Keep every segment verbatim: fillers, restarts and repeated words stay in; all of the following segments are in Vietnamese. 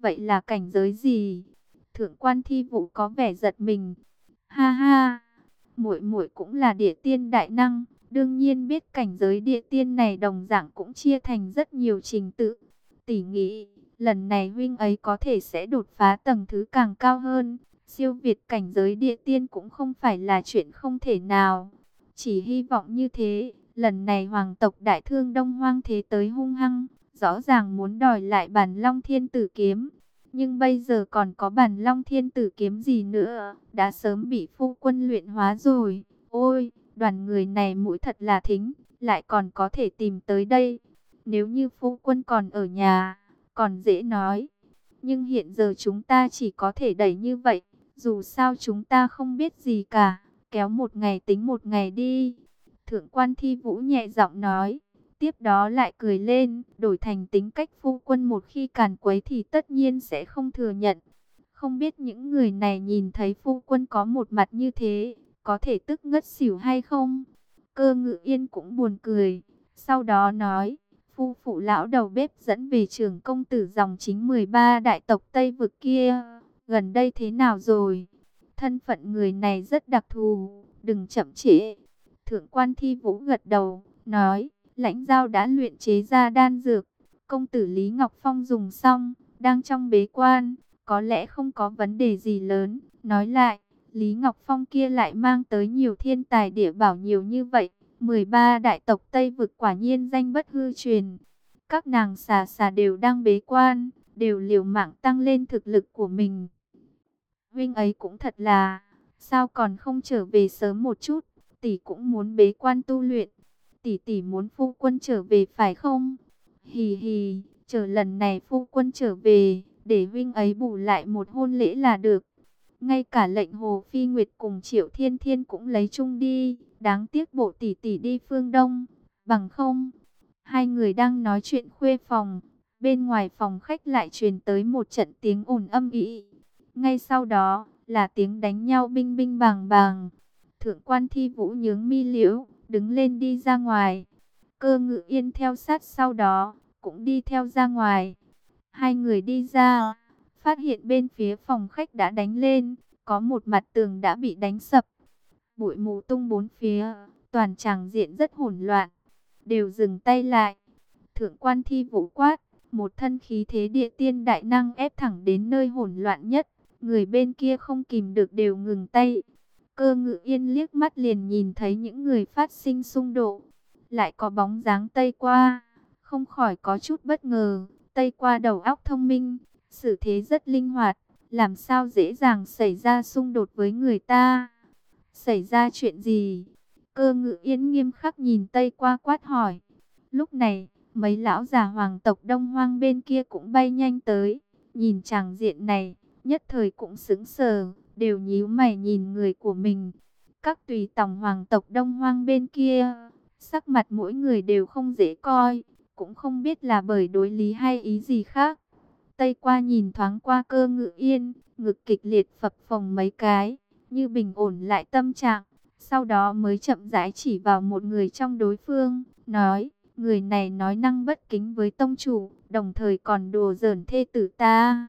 vậy là cảnh giới gì? Thượng quan Thi Vũ có vẻ giật mình. Ha ha, muội muội cũng là địa tiên đại năng, đương nhiên biết cảnh giới địa tiên này đồng dạng cũng chia thành rất nhiều trình tự. Tỷ nghĩ, lần này huynh ấy có thể sẽ đột phá tầng thứ càng cao hơn, siêu việt cảnh giới địa tiên cũng không phải là chuyện không thể nào. Chỉ hy vọng như thế, lần này hoàng tộc Đại Thương Đông Hoang thế tới hung hăng, rõ ràng muốn đòi lại bản Long Thiên Tử Kiếm. Nhưng bây giờ còn có bản Long Thiên Tử Kiếm gì nữa, đã sớm bị phu quân luyện hóa rồi. Ôi, đoàn người này mũi thật là thính, lại còn có thể tìm tới đây. Nếu như phu quân còn ở nhà, còn dễ nói. Nhưng hiện giờ chúng ta chỉ có thể đẩy như vậy, dù sao chúng ta không biết gì cả, kéo một ngày tính một ngày đi. Thượng quan Thi Vũ nhẹ giọng nói. Tiếp đó lại cười lên, đổi thành tính cách phu quân một khi càn quấy thì tất nhiên sẽ không thừa nhận. Không biết những người này nhìn thấy phu quân có một mặt như thế, có thể tức ngất xỉu hay không? Cơ Ngự Yên cũng buồn cười, sau đó nói, phu phụ lão đầu bếp dẫn về trường công tử dòng chính mười ba đại tộc Tây Vực kia, gần đây thế nào rồi? Thân phận người này rất đặc thù, đừng chậm trễ. Thượng quan Thi Vũ gật đầu, nói, lãnh giao đã luyện chế ra đan dược, công tử Lý Ngọc Phong dùng xong, đang trong bế quan, có lẽ không có vấn đề gì lớn. Nói lại, Lý Ngọc Phong kia lại mang tới nhiều thiên tài địa bảo nhiều như vậy, mười ba đại tộc Tây Vực quả nhiên danh bất hư truyền. Các nàng xà xà đều đang bế quan, đều liều mạng tăng lên thực lực của mình. Huynh ấy cũng thật là, sao còn không trở về sớm một chút, tỷ cũng muốn bế quan tu luyện. Tỷ tỷ muốn phu quân trở về phải không? Hì hì, chờ lần này phu quân trở về, để huynh ấy bù lại một hôn lễ là được. Ngay cả lệnh Hồ Phi Nguyệt cùng Triệu Thiên Thiên cũng lấy chung đi, đáng tiếc bộ tỷ tỷ đi phương Đông, bằng không. Hai người đang nói chuyện khuê phòng, bên ngoài phòng khách lại truyền tới một trận tiếng ồn âm ĩ. Ngay sau đó là tiếng đánh nhau binh binh bàng bàng. Thượng quan Thi Vũ nhướng mi liễu, đứng lên đi ra ngoài. Cơ Ngự Yên theo sát sau đó, cũng đi theo ra ngoài. Hai người đi ra, phát hiện bên phía phòng khách đã đánh lên, có một mặt tường đã bị đánh sập. Bụi mù tung bốn phía, toàn tràng diện rất hỗn loạn. Đều dừng tay lại. Thượng quan Thi Vũ quát, một thân khí thế địa tiên đại năng ép thẳng đến nơi hỗn loạn nhất. Người bên kia không kìm được đều ngừng tay. Cơ Ngự Yên liếc mắt liền nhìn thấy những người phát sinh xung đột. Lại có bóng dáng Tây Qua, không khỏi có chút bất ngờ. Tây Qua đầu óc thông minh, xử thế rất linh hoạt, làm sao dễ dàng xảy ra xung đột với người ta. Xảy ra chuyện gì? Cơ Ngự Yên nghiêm khắc nhìn Tây Qua quát hỏi. Lúc này, mấy lão già hoàng tộc Đông Hoang bên kia cũng bay nhanh tới. Nhìn tràng diện này, nhất thời cũng sững sờ, đều nhíu mày nhìn người của mình. Các tùy tòng hoàng tộc Đông Hoang bên kia, sắc mặt mỗi người đều không dễ coi, cũng không biết là bởi đối lý hay ý gì khác. Tây Qua nhìn thoáng qua Cơ Ngự Yên, ngực kịch liệt phập phồng mấy cái, như bình ổn lại tâm trạng, sau đó mới chậm rãi chỉ vào một người trong đối phương, nói, người này nói năng bất kính với tông chủ, đồng thời còn đùa giỡn thê tử ta.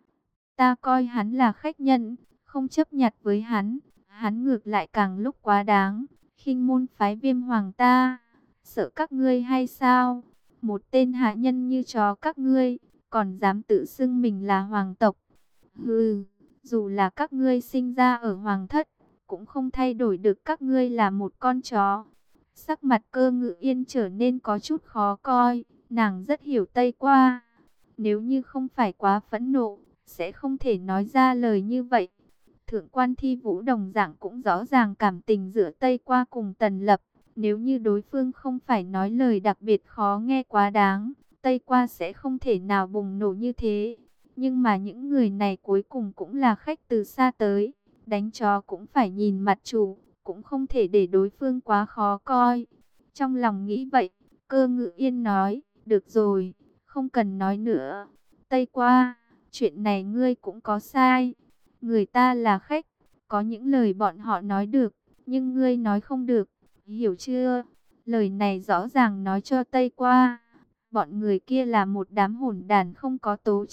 Ta coi hắn là khách nhân, không chấp nhặt với hắn, hắn ngược lại càng lúc quá đáng, khinh môn phái Viêm Hoàng ta, sợ các ngươi hay sao? Một tên hạ nhân như chó các ngươi, còn dám tự xưng mình là hoàng tộc. Hừ, dù là các ngươi sinh ra ở hoàng thất, cũng không thay đổi được các ngươi là một con chó. Sắc mặt Cơ Ngự Yên trở nên có chút khó coi, nàng rất hiểu Tây Qua. Nếu như không phải quá phẫn nộ, sẽ không thể nói ra lời như vậy. Thượng quan Thi Vũ đồng dạng cũng rõ ràng cảm tình giữa Tây Qua cùng Tần Lập. Nếu như đối phương không phải nói lời đặc biệt khó nghe quá đáng, Tây Qua sẽ không thể nào bùng nổ như thế. Nhưng mà những người này cuối cùng cũng là khách từ xa tới. Đánh chó cũng phải nhìn mặt chủ, cũng không thể để đối phương quá khó coi. Trong lòng nghĩ vậy, Cơ Ngự Yên nói, được rồi, không cần nói nữa. Tây Qua, chuyện này ngươi cũng có sai. Người ta là khách, có những lời bọn họ nói được, nhưng ngươi nói không được, hiểu chưa? Lời này rõ ràng nói cho Tây Qua. Bọn người kia là một đám hỗn đản không có tố chất,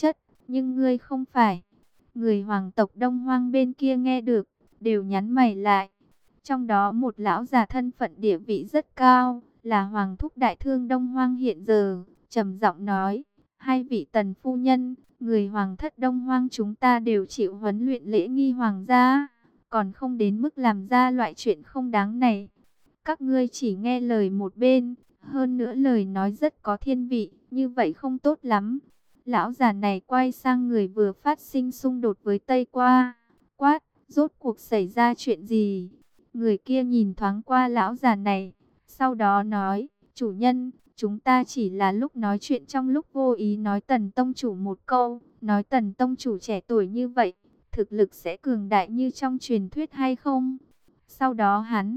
Nhưng ngươi không phải. Người hoàng tộc Đông Hoang bên kia nghe được, đều nhắn mày lại. Trong đó một lão già thân phận địa vị rất cao, là Hoàng thúc đại thương Đông Hoang hiện giờ, trầm giọng nói: hai vị tần phu nhân, người hoàng thất Đông Hoang chúng ta đều chịu huấn luyện lễ nghi hoàng gia, còn không đến mức làm ra loại chuyện không đáng này. Các ngươi chỉ nghe lời một bên, hơn nữa lời nói rất có thiên vị, như vậy không tốt lắm. Lão già này quay sang người vừa phát sinh xung đột với Tây Qua, quát: rốt cuộc xảy ra chuyện gì? Người kia nhìn thoáng qua lão già này, sau đó nói: chủ nhân, chúng ta chỉ là lúc nói chuyện trong lúc vô ý nói Tần tông chủ một câu, nói Tần tông chủ trẻ tuổi như vậy, thực lực sẽ cường đại như trong truyền thuyết hay không? Sau đó hắn,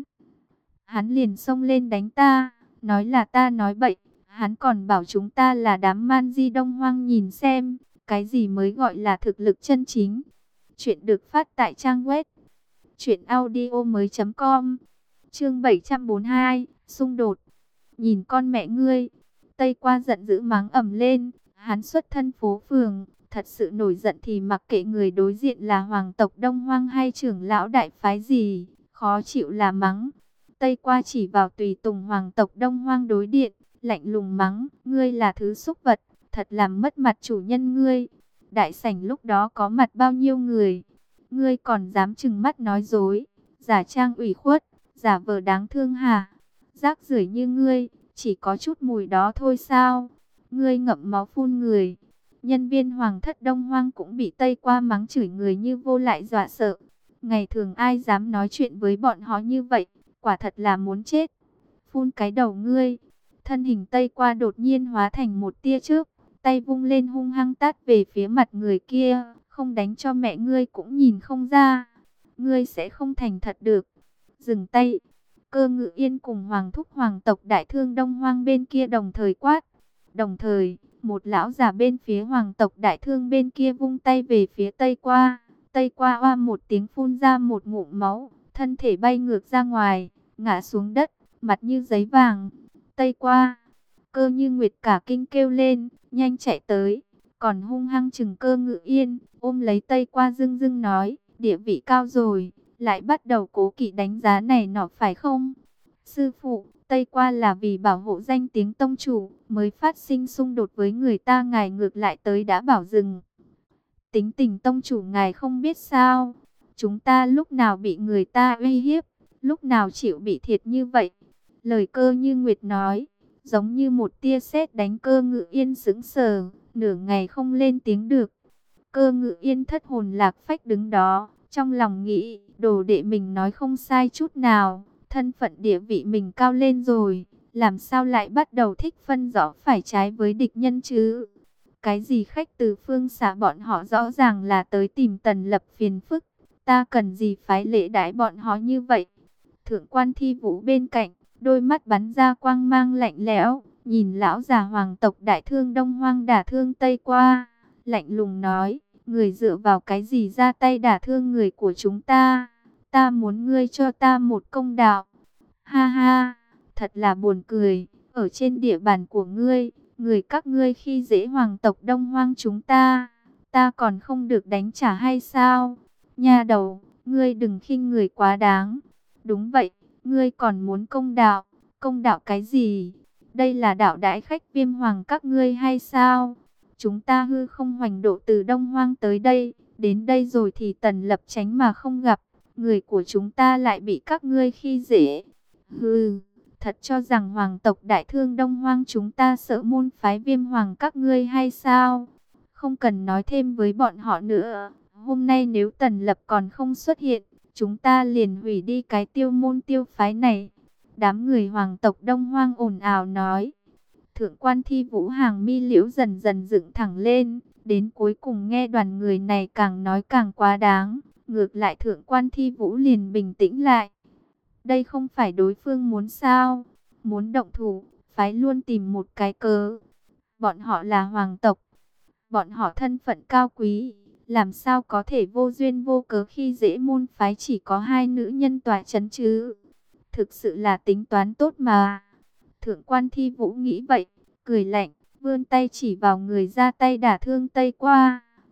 hắn liền xông lên đánh ta, nói là ta nói bậy, hắn còn bảo chúng ta là đám man di Đông Hoang nhìn xem, cái gì mới gọi là thực lực chân chính. Chuyện được phát tại trang web truyện audio mới chấm com. Chương bảy trăm bốn mươi hai, xung đột. Nhìn con mẹ ngươi. Tây Qua giận dữ mắng ầm lên, hắn xuất thân phố phường, thật sự nổi giận thì mặc kệ người đối diện là hoàng tộc Đông Hoang hay trưởng lão đại phái gì, khó chịu là mắng. Tây Qua chỉ vào tùy tùng hoàng tộc Đông Hoang đối điện, lạnh lùng mắng: ngươi là thứ xúc vật, thật làm mất mặt chủ nhân ngươi. Đại sảnh lúc đó có mặt bao nhiêu người, ngươi còn dám trừng mắt nói dối, giả trang ủy khuất, giả vờ đáng thương hả? Rác rưởi như ngươi, chỉ có chút mùi đó thôi sao? Ngươi ngậm máu phun người. Nhân viên hoàng thất Đông Hoang cũng bị Tây Qua mắng chửi người như vô lại dọa sợ. Ngày thường ai dám nói chuyện với bọn họ như vậy, quả thật là muốn chết. Phun cái đầu ngươi. Thân hình Tây Qua đột nhiên hóa thành một tia chớp, tay vung lên hung hăng tát về phía mặt người kia. Không đánh cho mẹ ngươi cũng nhìn không ra. Ngươi sẽ không thành thật được. Dừng tay. Cơ Ngự Yên cùng Hoàng thúc hoàng tộc đại thương Đông Hoang bên kia đồng thời quát. Đồng thời, một lão già bên phía hoàng tộc đại thương bên kia vung tay về phía Tây Qua. Tây Qua oa một tiếng phun ra một ngụm máu, thân thể bay ngược ra ngoài, ngã xuống đất, mặt như giấy vàng. Tây Qua, Cơ Như Nguyệt cả kinh kêu lên, nhanh chạy tới, còn hung hăng chừng Cơ Ngự Yên, ôm lấy Tây Qua dưng dưng nói: địa vị cao rồi, lại bắt đầu cố kỵ đánh giá này nọ phải không? Sư phụ, Tây Qua là vì bảo hộ danh tiếng tông chủ, mới phát sinh xung đột với người ta, ngài ngược lại tới đã bảo dừng. Tính tình tông chủ ngài không biết sao, chúng ta lúc nào bị người ta uy hiếp, lúc nào chịu bị thiệt như vậy. Lời Cơ Như Nguyệt nói, giống như một tia sét đánh. Cơ Ngự Yên sững sờ, nửa ngày không lên tiếng được. Cơ Ngự Yên thất hồn lạc phách đứng đó, trong lòng nghĩ, đồ đệ mình nói không sai chút nào, thân phận địa vị mình cao lên rồi, làm sao lại bắt đầu thích phân rõ phải trái với địch nhân chứ? Cái gì khách từ phương xa bọn họ rõ ràng là tới tìm Tần Lập phiền phức, ta cần gì phái lễ đãi bọn họ như vậy? Thượng quan Thi Vũ bên cạnh, đôi mắt bắn ra quang mang lạnh lẽo, nhìn lão già hoàng tộc đại thương Đông Hoang đả thương Tây Qua, lạnh lùng nói: người dựa vào cái gì ra tay đả thương người của chúng ta? Ta muốn ngươi cho ta một công đạo. Ha ha, thật là buồn cười, ở trên địa bàn của ngươi, người các ngươi khi dễ hoàng tộc Đông Hoang chúng ta, ta còn không được đánh trả hay sao? Nha đầu, ngươi đừng khinh người quá đáng. Đúng vậy, ngươi còn muốn công đạo, công đạo cái gì? Đây là đạo đãi khách Viêm Hoàng các ngươi hay sao? Chúng ta hư không hoành độ từ Đông Hoang tới đây, đến đây rồi thì Tần Lập tránh mà không gặp, người của chúng ta lại bị các ngươi khi dễ. Hừ, thật cho rằng hoàng tộc đại thương Đông Hoang chúng ta sợ môn phái Viêm Hoàng các ngươi hay sao? Không cần nói thêm với bọn họ nữa, hôm nay nếu Tần Lập còn không xuất hiện, chúng ta liền hủy đi cái tiêu môn tiêu phái này. Đám người hoàng tộc Đông Hoang ồn ào nói. Thượng quan Thi Vũ hàng mi liễu dần dần dựng thẳng lên, đến cuối cùng nghe đoàn người này càng nói càng quá đáng, ngược lại thượng quan Thi Vũ liền bình tĩnh lại. Đây không phải đối phương muốn sao? Muốn động thủ, phái luôn tìm một cái cớ. Bọn họ là hoàng tộc, bọn họ thân phận cao quý, làm sao có thể vô duyên vô cớ khi dễ môn phái chỉ có hai nữ nhân tọa chấn chứ? Thực sự là tính toán tốt mà. Thượng quan Thi Vũ nghĩ vậy, cười lạnh, vươn tay chỉ vào người ra tay đả thương Tây Qua.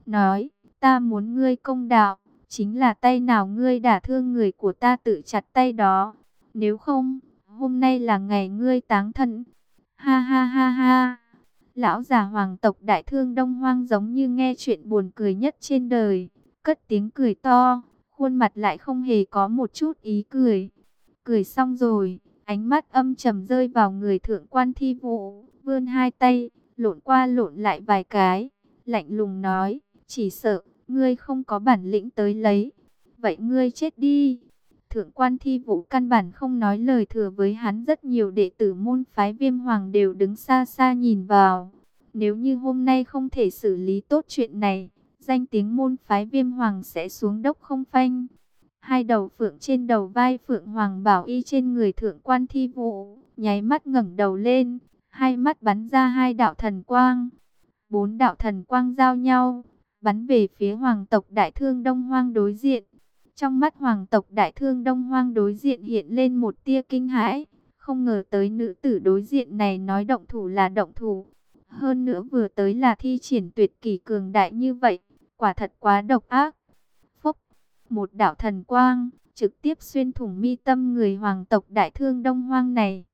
nói, ta muốn ngươi công đạo, chính là tay nào ngươi đả thương người của ta tự chặt tay đó. Nếu không, hôm nay là ngày ngươi táng thân. Ha ha ha ha. Lão già hoàng tộc Đại Thương Đông Hoang giống như nghe chuyện buồn cười nhất trên đời, cất tiếng cười to, khuôn mặt lại không hề có một chút ý cười. Cười xong rồi, ánh mắt âm trầm rơi vào người thượng quan Thi Vũ, vươn hai tay, lộn qua lộn lại vài cái, lạnh lùng nói, chỉ sợ ngươi không có bản lĩnh tới lấy, vậy ngươi chết đi. Thượng quan Thi Vũ căn bản không nói lời thừa với hắn, rất nhiều đệ tử môn phái Viêm Hoàng đều đứng xa xa nhìn vào. Nếu như hôm nay không thể xử lý tốt chuyện này, danh tiếng môn phái Viêm Hoàng sẽ xuống dốc không phanh. Hai đầu phượng trên đầu vai Phượng Hoàng Bảo Y trên người thượng quan Thi Vũ, nháy mắt ngẩng đầu lên, hai mắt bắn ra hai đạo thần quang. Bốn đạo thần quang giao nhau, bắn về phía hoàng tộc Đại Thương Đông Hoang đối diện. Trong mắt hoàng tộc Đại Thương Đông Hoang đối diện hiện lên một tia kinh hãi, không ngờ tới nữ tử đối diện này nói động thủ là động thủ. Hơn nữa vừa tới là thi triển tuyệt kỹ cường đại như vậy, quả thật quá độc ác. Phúc, một đạo thần quang, trực tiếp xuyên thủng mi tâm người hoàng tộc Đại Thương Đông Hoang này.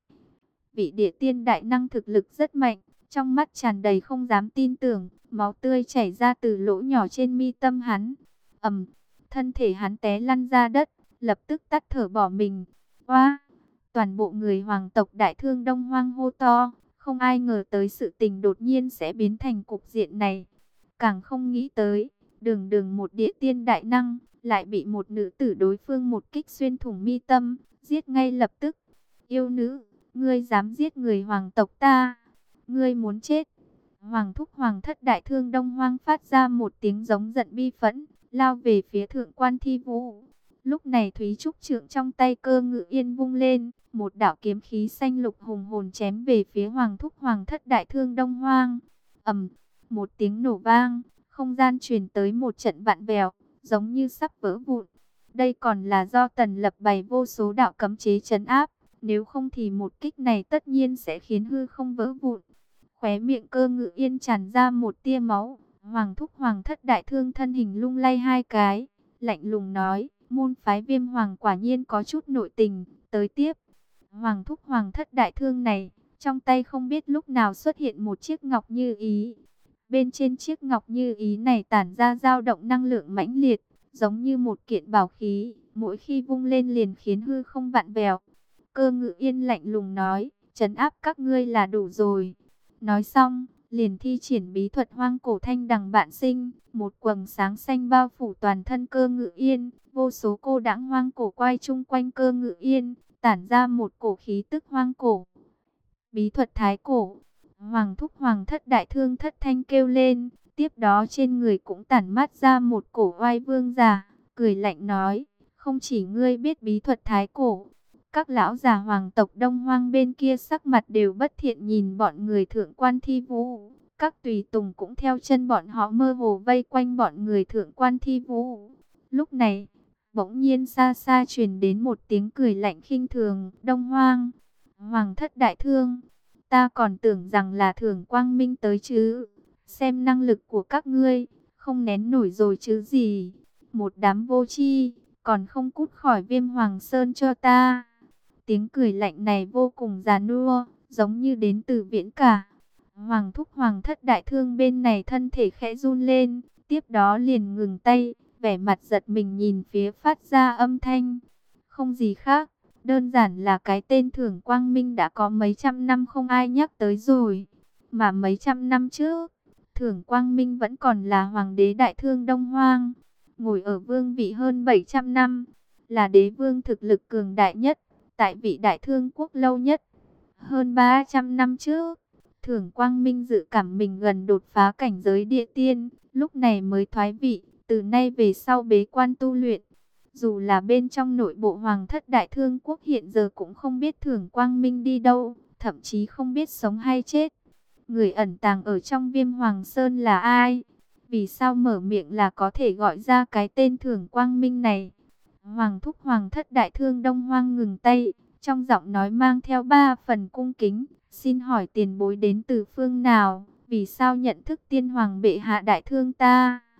Vị địa tiên đại năng thực lực rất mạnh, trong mắt tràn đầy không dám tin tưởng, máu tươi chảy ra từ lỗ nhỏ trên mi tâm hắn. Ầm, thân thể hắn té lăn ra đất, lập tức tắt thở bỏ mình. Oa! Toàn bộ người hoàng tộc Đại Thương Đông Hoang hô to, không ai ngờ tới sự tình đột nhiên sẽ biến thành cục diện này. Càng không nghĩ tới, đường đường một địa tiên đại năng, lại bị một nữ tử đối phương một kích xuyên thủng mi tâm, giết ngay lập tức. Yêu nữ, ngươi dám giết người hoàng tộc ta, ngươi muốn chết. Hoàng thúc hoàng thất Đại Thương Đông Hoang phát ra một tiếng giống giận bi phẫn, lao về phía thượng quan Thi Vũ. Lúc này Thúy Trúc trượng trong tay Cơ Ngự Yên vung lên, một đạo kiếm khí xanh lục hùng hồn chém về phía hoàng thúc hoàng thất Đại Thương Đông Hoang. Ầm, một tiếng nổ vang, không gian truyền tới một trận vạn vẹo, giống như sắp vỡ vụn. Đây còn là do Tần Lập bày vô số đạo cấm chế trấn áp, nếu không thì một kích này tất nhiên sẽ khiến hư không vỡ vụn. Khóe miệng Cơ Ngự Yên tràn ra một tia máu, hoàng thúc hoàng thất Đại Thương thân hình lung lay hai cái, lạnh lùng nói, môn phái Viêm Hoàng quả nhiên có chút nội tình. Tới tiếp, hoàng thúc hoàng thất Đại Thương này, trong tay không biết lúc nào xuất hiện một chiếc ngọc như ý. Bên trên chiếc ngọc như ý này tản ra dao động năng lượng mãnh liệt, giống như một kiện bảo khí, mỗi khi vung lên liền khiến hư không vặn vẹo. Cơ Ngự Yên lạnh lùng nói, trấn áp các ngươi là đủ rồi. Nói xong, liền thi triển bí thuật hoang cổ thanh đằng vạn sinh, một quầng sáng xanh bao phủ toàn thân Cơ Ngự Yên, vô số cô đãng hoang cổ quay chung quanh Cơ Ngự Yên, tản ra một cổ khí tức hoang cổ. Bí thuật thái cổ, hoàng thúc hoàng thất Đại Thương thất thanh kêu lên, tiếp đó trên người cũng tản mát ra một cổ oai vương giả, cười lạnh nói, không chỉ ngươi biết bí thuật thái cổ. Các lão già hoàng tộc Đông Hoang bên kia sắc mặt đều bất thiện nhìn bọn người thượng quan Thi Vũ. Các tùy tùng cũng theo chân bọn họ mơ hồ vây quanh bọn người thượng quan Thi Vũ. Lúc này, bỗng nhiên xa xa truyền đến một tiếng cười lạnh khinh thường. Đông Hoang, hoàng thất Đại Thương, ta còn tưởng rằng là Thường Quang Minh tới chứ. Xem năng lực của các ngươi, không nén nổi rồi chứ gì. Một đám vô tri, còn không cút khỏi Viêm Hoàng Sơn cho ta. Tiếng cười lạnh này vô cùng già nua, giống như đến từ viễn cả. Hoàng thúc hoàng thất Đại Thương bên này thân thể khẽ run lên, tiếp đó liền ngừng tay, vẻ mặt giật mình nhìn phía phát ra âm thanh. Không gì khác, đơn giản là cái tên Thường Quang Minh đã có mấy trăm năm không ai nhắc tới rồi. Mà mấy trăm năm trước, Thường Quang Minh vẫn còn là hoàng đế Đại Thương Đông Hoang, ngồi ở vương vị hơn bảy trăm năm, là đế vương thực lực cường đại nhất, tại vị Đại Thương quốc lâu nhất. Hơn ba trăm năm trước, Thường Quang Minh dự cảm mình gần đột phá cảnh giới địa tiên, lúc này mới thoái vị, từ nay về sau bế quan tu luyện. Dù là bên trong nội bộ hoàng thất Đại Thương quốc hiện giờ cũng không biết Thường Quang Minh đi đâu, thậm chí không biết sống hay chết. Người ẩn tàng ở trong Viêm Hoàng Sơn là ai? Vì sao mở miệng là có thể gọi ra cái tên Thường Quang Minh này? Hoàng thúc hoàng thất Đại Thương Đông Hoang ngừng tay, trong giọng nói mang theo ba phần cung kính. Xin hỏi tiền bối đến từ phương nào? Vì sao nhận thức tiên hoàng bệ hạ Đại Thương ta?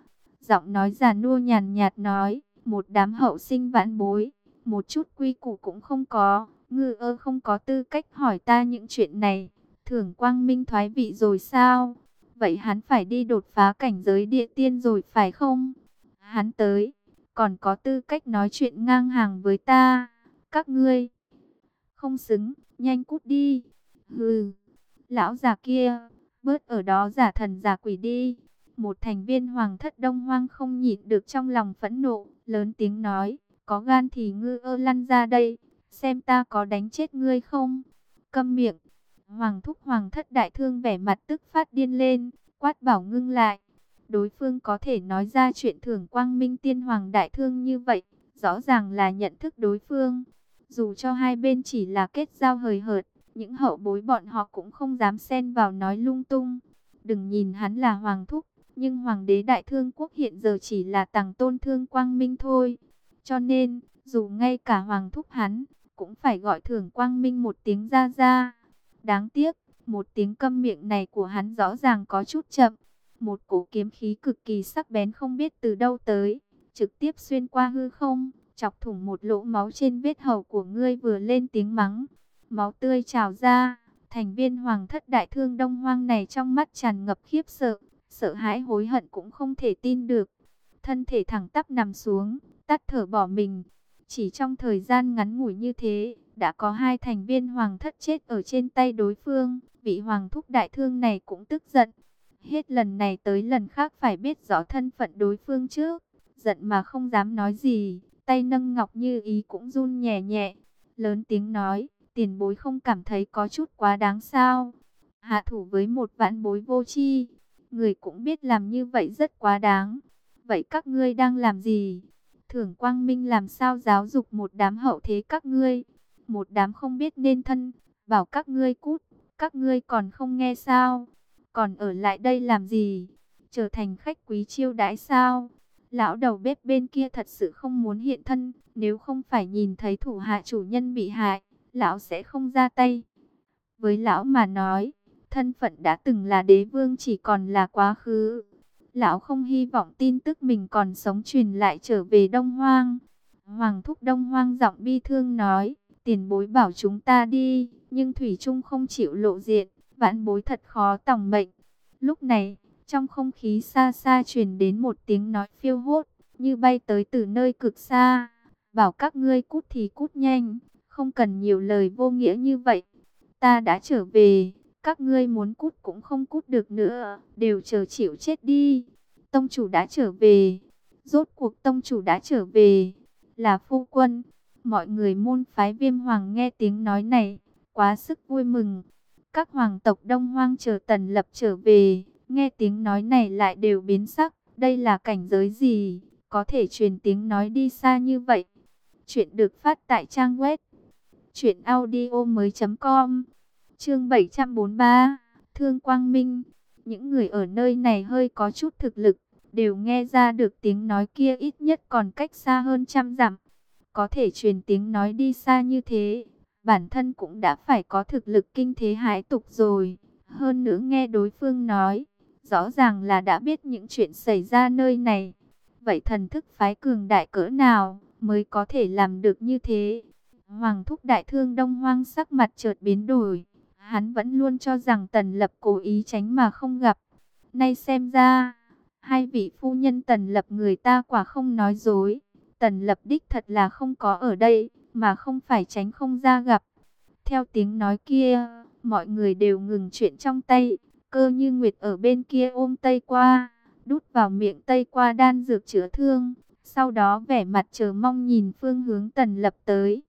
giọng nói già nua nhàn nhạt nói, một đám hậu sinh vãn bối, một chút quy củ cũng không có, ngư ơ không có tư cách hỏi ta những chuyện này. Thưởng Quang Minh thoái vị rồi sao? Vậy hắn phải đi đột phá cảnh giới địa tiên rồi phải không? Hắn tới, còn có tư cách nói chuyện ngang hàng với ta. Các ngươi không xứng, nhanh cút đi. Hừ, lão già kia, bớt ở đó giả thần giả quỷ đi. Một thành viên hoàng thất Đông Hoang không nhịn được trong lòng phẫn nộ, lớn tiếng nói, có gan thì ngư ơ lăn ra đây, xem ta có đánh chết ngươi không. Câm miệng. Hoàng thúc hoàng thất đại thương vẻ mặt tức phát điên lên, quát bảo ngưng lại. Đối phương có thể nói ra chuyện Thưởng Quang Minh tiên hoàng đại thương như vậy, rõ ràng là nhận thức đối phương. Dù cho hai bên chỉ là kết giao hời hợt, những hậu bối bọn họ cũng không dám xen vào nói lung tung. Đừng nhìn hắn là hoàng thúc, nhưng hoàng đế đại thương quốc hiện giờ chỉ là tàng tôn Thương Quang Minh thôi. Cho nên, dù ngay cả hoàng thúc hắn, cũng phải gọi Thưởng Quang Minh một tiếng ra ra. Đáng tiếc, một tiếng câm miệng này của hắn rõ ràng có chút chậm. Một cổ kiếm khí cực kỳ sắc bén không biết từ đâu tới, trực tiếp xuyên qua hư không, chọc thủng một lỗ máu trên vết hầu của ngươi. Vừa lên tiếng mắng, máu tươi trào ra, thành viên hoàng thất đại thương Đông Hoang này trong mắt tràn ngập khiếp sợ, sợ hãi hối hận cũng không thể tin được. Thân thể thẳng tắp nằm xuống, tắt thở bỏ mình. Chỉ trong thời gian ngắn ngủi như thế, đã có hai thành viên hoàng thất chết ở trên tay đối phương. Vị hoàng thúc đại thương này cũng tức giận. Hết lần này tới lần khác phải biết rõ thân phận đối phương trước. Giận mà không dám nói gì, tay nâng ngọc như ý cũng run nhẹ nhẹ. Lớn tiếng nói, tiền bối không cảm thấy có chút quá đáng sao? Hạ thủ với một vãn bối vô tri, người cũng biết làm như vậy rất quá đáng. Vậy các ngươi đang làm gì? Thưởng Quang Minh làm sao giáo dục một đám hậu thế các ngươi? Một đám không biết nên thân, bảo các ngươi cút, các ngươi còn không nghe sao? Còn ở lại đây làm gì? Trở thành khách quý chiêu đãi sao? Lão đầu bếp bên kia thật sự không muốn hiện thân, nếu không phải nhìn thấy thủ hạ chủ nhân bị hại, lão sẽ không ra tay. Với lão mà nói, thân phận đã từng là đế vương chỉ còn là quá khứ. Lão không hy vọng tin tức mình còn sống truyền lại trở về Đông Hoang. Hoàng thúc Đông Hoang giọng bi thương nói, tiền bối bảo chúng ta đi, nhưng Thủy Trung không chịu lộ diện, vãn bối thật khó tòng mệnh. Lúc này, trong không khí xa xa truyền đến một tiếng nói phiêu hốt, như bay tới từ nơi cực xa. Bảo các ngươi cút thì cút nhanh, không cần nhiều lời vô nghĩa như vậy. Ta đã trở về, các ngươi muốn cút cũng không cút được nữa, đều chờ chịu chết đi. Tông chủ đã trở về, rốt cuộc tông chủ đã trở về, là phu quân. Mọi người môn phái Viêm Hoàng nghe tiếng nói này, quá sức vui mừng. Các hoàng tộc Đông Hoang chờ Tần Lập trở về, nghe tiếng nói này lại đều biến sắc. Đây là cảnh giới gì, có thể truyền tiếng nói đi xa như vậy? Chuyện được phát tại trang web truyện audio mới chấm com. Chương bảy trăm bốn mươi ba, Thương Quang Minh. Những người ở nơi này hơi có chút thực lực, đều nghe ra được tiếng nói kia ít nhất còn cách xa hơn trăm dặm. Có thể truyền tiếng nói đi xa như thế, bản thân cũng đã phải có thực lực kinh thế hải tục rồi. Hơn nữa nghe đối phương nói, rõ ràng là đã biết những chuyện xảy ra nơi này. Vậy thần thức phái cường đại cỡ nào mới có thể làm được như thế? Hoàng thúc đại thương Đông Hoang sắc mặt chợt biến đổi. Hắn vẫn luôn cho rằng Tần Lập cố ý tránh mà không gặp. Nay xem ra, hai vị phu nhân Tần Lập người ta quả không nói dối. Tần Lập đích thật là không có ở đây, mà không phải tránh không ra gặp. Theo tiếng nói kia, mọi người đều ngừng chuyện trong tay. Cơ Như Nguyệt ở bên kia ôm Tây Qua, đút vào miệng Tây Qua đan dược chữa thương. Sau đó vẻ mặt chờ mong nhìn phương hướng Tần Lập tới.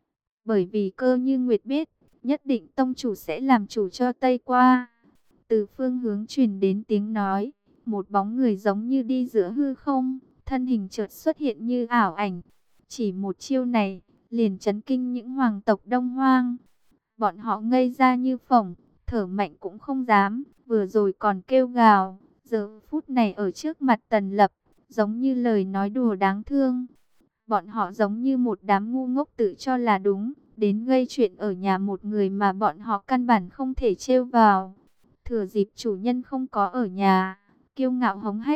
Bởi vì Cơ Như Nguyệt biết, nhất định tông chủ sẽ làm chủ cho Tây Qua. Từ phương hướng truyền đến tiếng nói, một bóng người giống như đi giữa hư không, thân hình chợt xuất hiện như ảo ảnh. Chỉ một chiêu này, liền chấn kinh những hoàng tộc Đông Hoang. Bọn họ ngây ra như phỏng, thở mạnh cũng không dám, vừa rồi còn kêu gào, giờ phút này ở trước mặt Tần Lập, giống như lời nói đùa đáng thương. Bọn họ giống như một đám ngu ngốc tự cho là đúng, đến gây chuyện ở nhà một người mà bọn họ căn bản không thể trêu vào. Thừa dịp chủ nhân không có ở nhà, kiêu ngạo hống hách,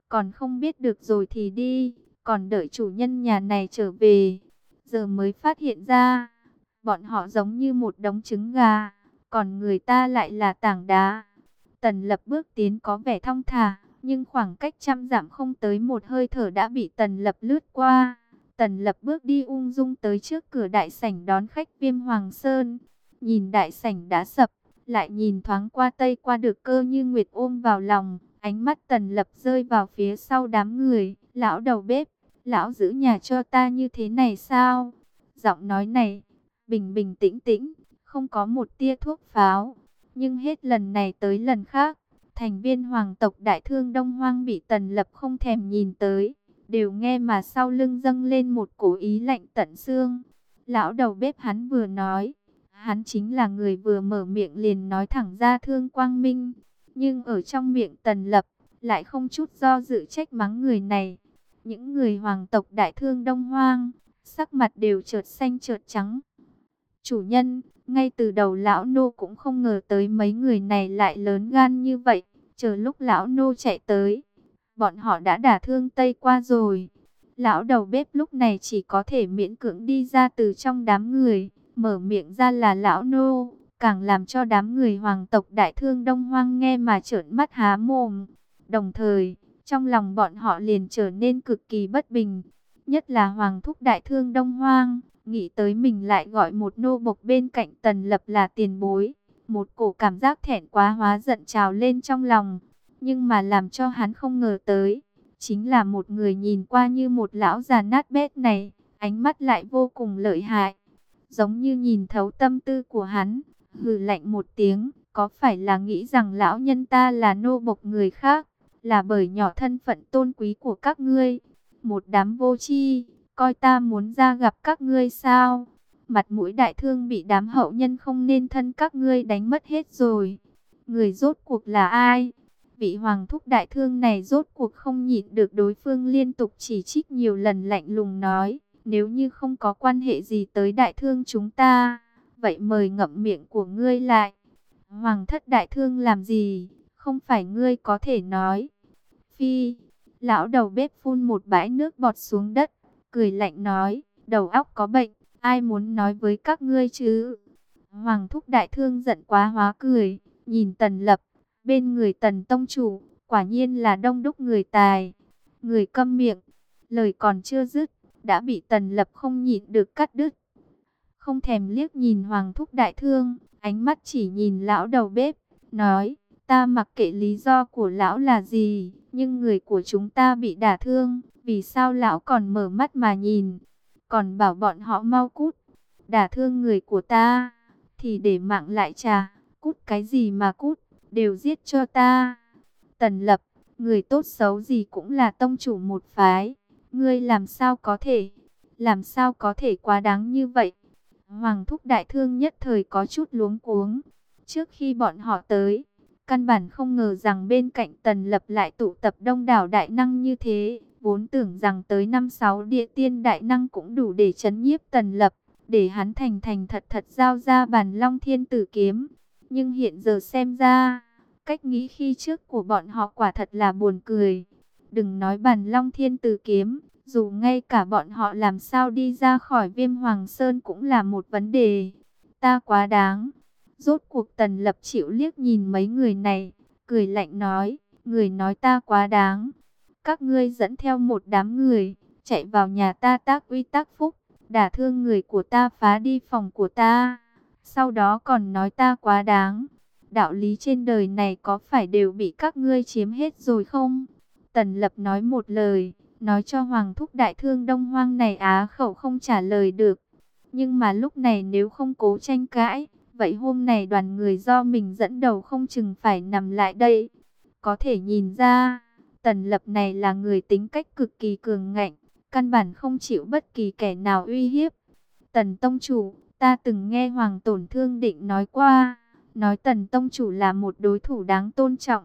còn không biết được rồi thì đi, còn đợi chủ nhân nhà này trở về. Giờ mới phát hiện ra, bọn họ giống như một đống trứng gà, còn người ta lại là tảng đá. Tần Lập bước tiến có vẻ thong thả, nhưng khoảng cách trăm dặm không tới một hơi thở đã bị Tần Lập lướt qua. Tần Lập bước đi ung dung tới trước cửa đại sảnh đón khách Viêm Hoàng Sơn. Nhìn đại sảnh đã sập, lại nhìn thoáng qua Tây qua được Cơ Như Nguyệt ôm vào lòng. Ánh mắt Tần Lập rơi vào phía sau đám người. Lão đầu bếp, lão giữ nhà cho ta như thế này sao? Giọng nói này, bình bình tĩnh tĩnh, không có một tia thuốc pháo. Nhưng hết lần này tới lần khác, thành viên hoàng tộc Đại Thương Đông Hoang bị Tần Lập không thèm nhìn tới, đều nghe mà sau lưng dâng lên một cổ ý lạnh tận xương. Lão đầu bếp hắn vừa nói, hắn chính là người vừa mở miệng liền nói thẳng ra Thương Quang Minh. Nhưng ở trong miệng Tần Lập, lại không chút do dự trách mắng người này. Những người hoàng tộc Đại Thương Đông Hoang, sắc mặt đều chợt xanh chợt trắng. Chủ nhân, ngay từ đầu lão nô cũng không ngờ tới mấy người này lại lớn gan như vậy. Chờ lúc lão nô chạy tới, bọn họ đã đả thương Tây qua rồi. Lão đầu bếp lúc này chỉ có thể miễn cưỡng đi ra từ trong đám người, mở miệng ra là lão nô, càng làm cho đám người hoàng tộc Đại Thương Đông Hoang nghe mà trợn mắt há mồm. Đồng thời, trong lòng bọn họ liền trở nên cực kỳ bất bình, nhất là Hoàng thúc Đại Thương Đông Hoang, nghĩ tới mình lại gọi một nô bộc bên cạnh Tần Lập là tiền bối, một cổ cảm giác thẹn quá hóa giận trào lên trong lòng. Nhưng mà làm cho hắn không ngờ tới, chính là một người nhìn qua như một lão già nát bét này, ánh mắt lại vô cùng lợi hại, giống như nhìn thấu tâm tư của hắn. Hừ lạnh một tiếng, có phải là nghĩ rằng lão nhân ta là nô bộc người khác, là bởi nhỏ thân phận tôn quý của các ngươi? Một đám vô tri, coi ta muốn ra gặp các ngươi sao? Mặt mũi Đại Thương bị đám hậu nhân không nên thân các ngươi đánh mất hết rồi. Người rốt cuộc là ai? Vị hoàng thúc Đại Thương này rốt cuộc không nhịn được đối phương liên tục chỉ trích nhiều lần, lạnh lùng nói, nếu như không có quan hệ gì tới Đại Thương chúng ta, vậy mời ngậm miệng của ngươi lại. Hoàng thất Đại Thương làm gì, không phải ngươi có thể nói. Phi, lão đầu bếp phun một bãi nước bọt xuống đất, cười lạnh nói, đầu óc có bệnh, ai muốn nói với các ngươi chứ? Hoàng thúc Đại Thương giận quá hóa cười, nhìn Tần Lập, bên người Tần tông chủ, quả nhiên là đông đúc người tài. Người câm miệng, lời còn chưa dứt, đã bị Tần Lập không nhịn được cắt đứt. Không thèm liếc nhìn Hoàng thúc Đại Thương, ánh mắt chỉ nhìn lão đầu bếp, nói, ta mặc kệ lý do của lão là gì, nhưng người của chúng ta bị đả thương, vì sao lão còn mở mắt mà nhìn, còn bảo bọn họ mau cút. Đả thương người của ta, thì để mạng lại trả, cút cái gì mà cút, đều giết cho ta. Tần Lập, người tốt xấu gì cũng là tông chủ một phái, ngươi làm sao có thể, làm sao có thể quá đáng như vậy? Hoàng thúc Đại Thương nhất thời có chút luống cuống. Trước khi bọn họ tới, căn bản không ngờ rằng bên cạnh Tần Lập lại tụ tập đông đảo đại năng như thế. Vốn tưởng rằng tới năm sáu địa tiên đại năng cũng đủ để trấn nhiếp Tần Lập, để hắn thành thành thật thật giao ra bản Long Thiên Tử Kiếm. Nhưng hiện giờ xem ra, cách nghĩ khi trước của bọn họ quả thật là buồn cười. Đừng nói bản Long Thiên Tử Kiếm, dù ngay cả bọn họ làm sao đi ra khỏi Viêm Hoàng Sơn cũng là một vấn đề. Ta quá đáng. Rốt cuộc Tần Lập chịu liếc nhìn mấy người này, cười lạnh nói, người nói ta quá đáng. Các ngươi dẫn theo một đám người, chạy vào nhà ta tác uy tác phúc, đả thương người của ta, phá đi phòng của ta, sau đó còn nói ta quá đáng. Đạo lý trên đời này có phải đều bị các ngươi chiếm hết rồi không? Tần Lập nói một lời, nói cho Hoàng thúc Đại Thương Đông Hoang này á khẩu không trả lời được. Nhưng mà lúc này nếu không cố tranh cãi, vậy hôm nay đoàn người do mình dẫn đầu không chừng phải nằm lại đây. Có thể nhìn ra, Tần Lập này là người tính cách cực kỳ cường ngạnh, căn bản không chịu bất kỳ kẻ nào uy hiếp. Tần tông chủ, ta từng nghe Hoàng Tổn Thương Định nói qua, nói Tần tông chủ là một đối thủ đáng tôn trọng.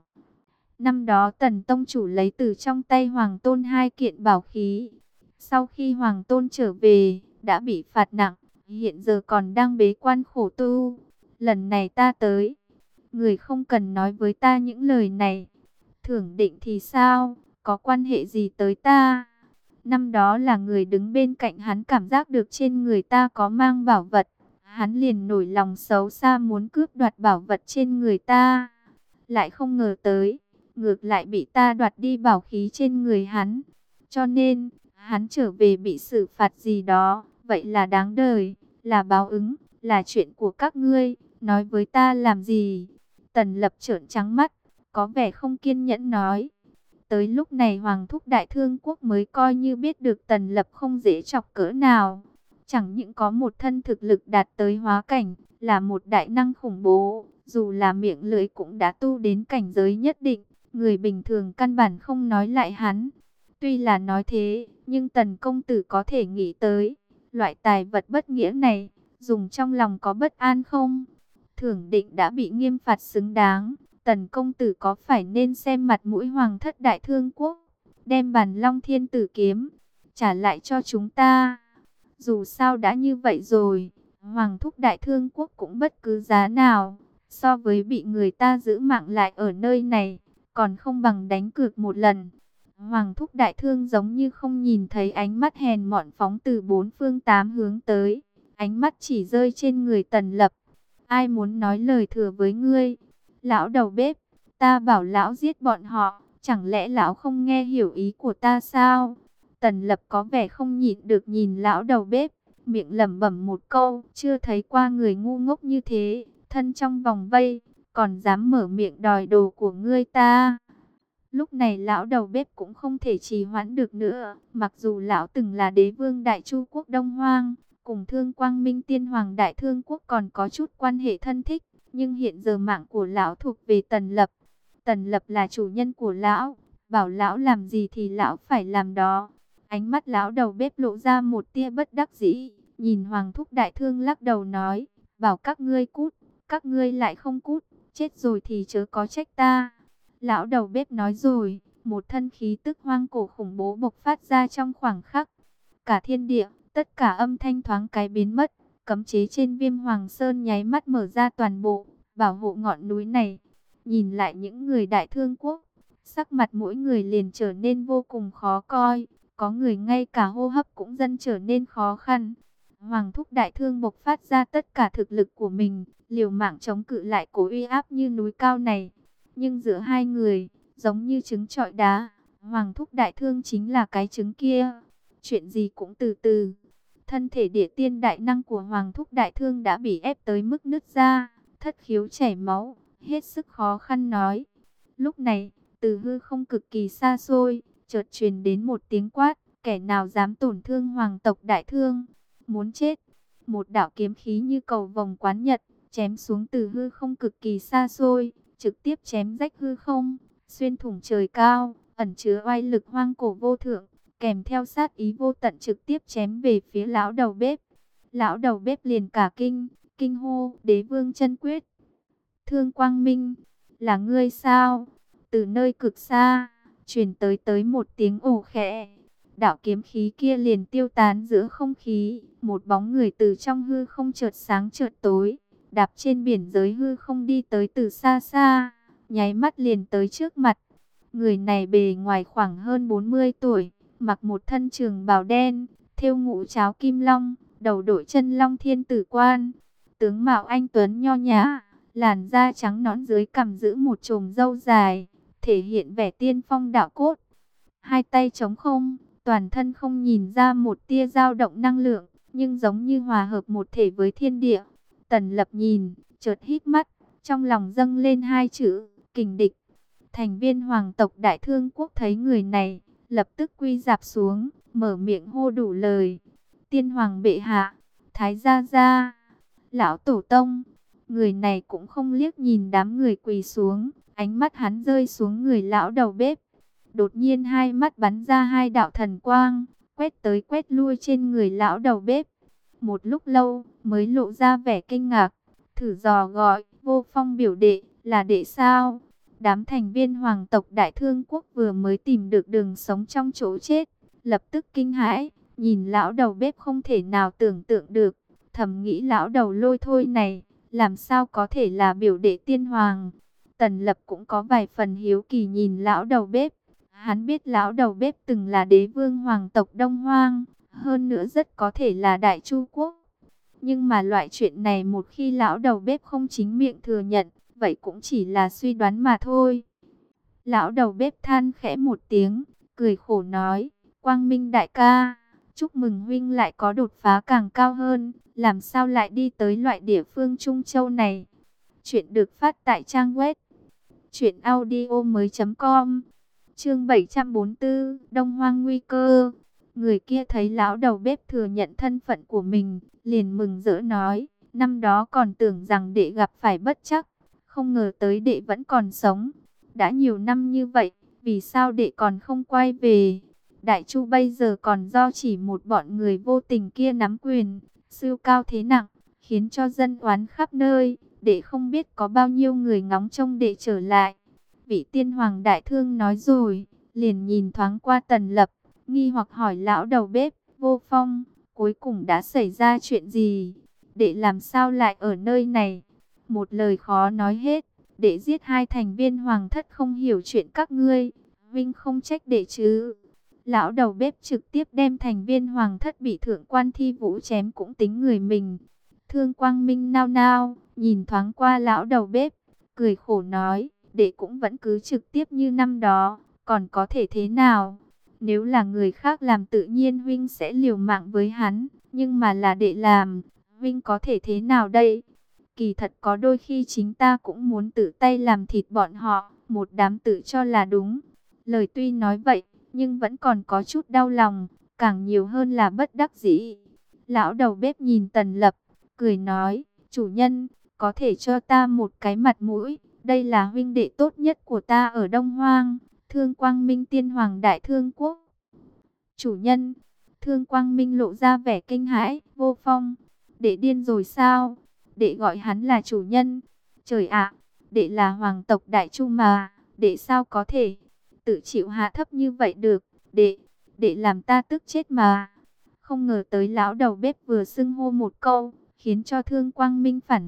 Năm đó Tần tông chủ lấy từ trong tay Hoàng Tôn hai kiện bảo khí. Sau khi Hoàng Tôn trở về, đã bị phạt nặng, hiện giờ còn đang bế quan khổ tu. Lần này ta tới, người không cần nói với ta những lời này. Thưởng Định thì sao? có quan hệ gì tới ta? Năm đó là người đứng bên cạnh hắn cảm giác được trên người ta có mang bảo vật. Hắn liền nổi lòng xấu xa muốn cướp đoạt bảo vật trên người ta. Lại không ngờ tới, ngược lại bị ta đoạt đi bảo khí trên người hắn. Cho nên, hắn trở về bị xử phạt gì đó, vậy là đáng đời, là báo ứng, là chuyện của các ngươi, nói với ta làm gì? Tần Lập trợn trắng mắt, có vẻ không kiên nhẫn nói. Tới lúc này Hoàng thúc Đại Thương Quốc mới coi như biết được Tần Lập không dễ chọc cỡ nào. Chẳng những có một thân thực lực đạt tới hóa cảnh, là một đại năng khủng bố, dù là miệng lưỡi cũng đã tu đến cảnh giới nhất định, người bình thường căn bản không nói lại hắn. Tuy là nói thế, nhưng Tần công tử có thể nghĩ tới, loại tài vật bất nghĩa này, dùng trong lòng có bất an không? Thưởng định đã bị nghiêm phạt xứng đáng, Tần công tử có phải nên xem mặt mũi Hoàng thất Đại Thương Quốc, đem bản Long Thiên Tử kiếm trả lại cho chúng ta? Dù sao đã như vậy rồi, Hoàng thúc Đại Thương Quốc cũng bất cứ giá nào, so với bị người ta giữ mạng lại ở nơi này, còn không bằng đánh cược một lần. Hoàng thúc Đại Thương giống như không nhìn thấy ánh mắt hèn mọn phóng từ bốn phương tám hướng tới, ánh mắt chỉ rơi trên người Tần Lập. Ai muốn nói lời thừa với ngươi? Lão đầu bếp, ta bảo lão giết bọn họ, chẳng lẽ lão không nghe hiểu ý của ta sao? Tần Lập có vẻ không nhịn được nhìn lão đầu bếp, miệng lẩm bẩm một câu, chưa thấy qua người ngu ngốc như thế, thân trong vòng vây, còn dám mở miệng đòi đồ của ngươi ta. Lúc này lão đầu bếp cũng không thể trì hoãn được nữa, mặc dù lão từng là đế vương Đại Chu quốc Đông Hoang, cùng Thương Quang Minh Tiên Hoàng Đại Thương Quốc còn có chút quan hệ thân thích, nhưng hiện giờ mạng của lão thuộc về Tần Lập. Tần Lập là chủ nhân của lão, bảo lão làm gì thì lão phải làm đó. Ánh mắt lão đầu bếp lộ ra một tia bất đắc dĩ, nhìn Hoàng thúc Đại Thương lắc đầu nói, bảo các ngươi cút, các ngươi lại không cút, chết rồi thì chớ có trách ta. Lão đầu bếp nói rồi, một thân khí tức hoang cổ khủng bố bộc phát ra trong khoảng khắc. Cả thiên địa, tất cả âm thanh thoáng cái biến mất, cấm chế trên Viêm Hoàng Sơn nháy mắt mở ra toàn bộ, bảo hộ ngọn núi này. Nhìn lại những người Đại Thương Quốc, sắc mặt mỗi người liền trở nên vô cùng khó coi, có người ngay cả hô hấp cũng dần trở nên khó khăn. Hoàng thúc Đại Thương bộc phát ra tất cả thực lực của mình, liều mạng chống cự lại cổ uy áp như núi cao này. Nhưng giữa hai người, giống như trứng trọi đá, Hoàng thúc Đại Thương chính là cái trứng kia. Chuyện gì cũng từ từ. Thân thể địa tiên đại năng của Hoàng thúc Đại Thương đã bị ép tới mức nứt ra, thất khiếu chảy máu, hết sức khó khăn nói. Lúc này, từ hư không cực kỳ xa xôi, chợt truyền đến một tiếng quát, kẻ nào dám tổn thương Hoàng tộc Đại Thương, muốn chết. Một đạo kiếm khí như cầu vồng quán nhật, chém xuống từ hư không cực kỳ xa xôi, trực tiếp chém rách hư không, xuyên thủng trời cao, ẩn chứa oai lực hoang cổ vô thượng, kèm theo sát ý vô tận trực tiếp chém về phía lão đầu bếp. Lão đầu bếp liền cả kinh, kinh hô, đế vương chân quyết. Thương Quang Minh, là ngươi sao? Từ nơi cực xa, truyền tới tới một tiếng ồ khẽ. Đạo kiếm khí kia liền tiêu tán giữa không khí, một bóng người từ trong hư không chợt sáng chợt tối, đạp trên biển giới hư không đi tới từ xa xa, nháy mắt liền tới trước mặt. Người này bề ngoài khoảng hơn bốn mươi tuổi, mặc một thân trường bào đen, thêu ngũ cháo kim long, đầu đội chân long thiên tử quan, tướng mạo anh tuấn nho nhã, làn da trắng nõn dưới cằm giữ một chùm râu dài, thể hiện vẻ tiên phong đạo cốt. Hai tay trống không, toàn thân không nhìn ra một tia dao động năng lượng, nhưng giống như hòa hợp một thể với thiên địa. Tần Lập nhìn, chợt hít mắt, trong lòng dâng lên hai chữ, kình địch. Thành viên hoàng tộc Đại Thương Quốc thấy người này, lập tức quy rạp xuống, mở miệng hô đủ lời. Tiên hoàng bệ hạ, thái gia gia, lão tổ tông. Người này cũng không liếc nhìn đám người quỳ xuống, ánh mắt hắn rơi xuống người lão đầu bếp. Đột nhiên hai mắt bắn ra hai đạo thần quang, quét tới quét lui trên người lão đầu bếp. Một lúc lâu mới lộ ra vẻ kinh ngạc, thử dò gọi, Vô Phong biểu đệ, là đệ sao? Đám thành viên hoàng tộc Đại Thương Quốc vừa mới tìm được đường sống trong chỗ chết, lập tức kinh hãi, nhìn lão đầu bếp không thể nào tưởng tượng được, thầm nghĩ lão đầu lôi thôi này, làm sao có thể là biểu đệ tiên hoàng. Tần Lập cũng có vài phần hiếu kỳ nhìn lão đầu bếp, Hắn biết lão đầu bếp từng là đế vương hoàng tộc Đông Hoang, hơn nữa rất có thể là Đại Chu quốc. Nhưng mà loại chuyện này một khi lão đầu bếp không chính miệng thừa nhận, vậy cũng chỉ là suy đoán mà thôi. Lão đầu bếp than khẽ một tiếng, cười khổ nói, Quang Minh đại ca, chúc mừng huynh lại có đột phá càng cao hơn, làm sao lại đi tới loại địa phương Trung Châu này. Chuyện được phát tại trang web truyện audio mới chấm com. Chương bảy trăm bốn mươi tư, Đông Hoang nguy cơ. Người kia thấy lão đầu bếp thừa nhận thân phận của mình, liền mừng rỡ nói, năm đó còn tưởng rằng đệ gặp phải bất trắc, không ngờ tới đệ vẫn còn sống. Đã nhiều năm như vậy, vì sao đệ còn không quay về? Đại Chu bây giờ còn do chỉ một bọn người vô tình kia nắm quyền, siêu cao thế nặng, khiến cho dân oán khắp nơi. Đệ không biết có bao nhiêu người ngóng trông đệ trở lại. Vị tiên hoàng đại thương nói rồi, liền nhìn thoáng qua Tần Lập, nghi hoặc hỏi lão đầu bếp, Vô Phong, cuối cùng đã xảy ra chuyện gì? Đệ làm sao lại ở nơi này? Một lời khó nói hết, đệ giết hai thành viên hoàng thất không hiểu chuyện các ngươi, vinh không trách đệ chứ. Lão đầu bếp trực tiếp đem thành viên hoàng thất bị thượng quan Thi Vũ chém cũng tính người mình. Thương Quang Minh nao nao, nhìn thoáng qua lão đầu bếp, cười khổ nói, đệ cũng vẫn cứ trực tiếp như năm đó, còn có thể thế nào? Nếu là người khác làm tự nhiên huynh sẽ liều mạng với hắn, nhưng mà là đệ làm, huynh có thể thế nào đây? Kỳ thật có đôi khi chính ta cũng muốn tự tay làm thịt bọn họ, một đám tự cho là đúng. Lời tuy nói vậy, nhưng vẫn còn có chút đau lòng, càng nhiều hơn là bất đắc dĩ. Lão đầu bếp nhìn Tần Lập, cười nói, chủ nhân, có thể cho ta một cái mặt mũi, đây là huynh đệ tốt nhất của ta ở Đông Hoang, Thương Quang Minh tiên hoàng đại thương quốc. Chủ nhân, Thương Quang Minh lộ ra vẻ kinh hãi, Vô Phong, đệ điên rồi sao? Đệ gọi hắn là chủ nhân. Trời ạ, đệ là hoàng tộc Đại Chu mà, đệ sao có thể tự chịu hạ thấp như vậy được? Đệ, đệ làm ta tức chết mà. Không ngờ tới lão đầu bếp vừa xưng hô một câu, khiến cho Thương Quang Minh phản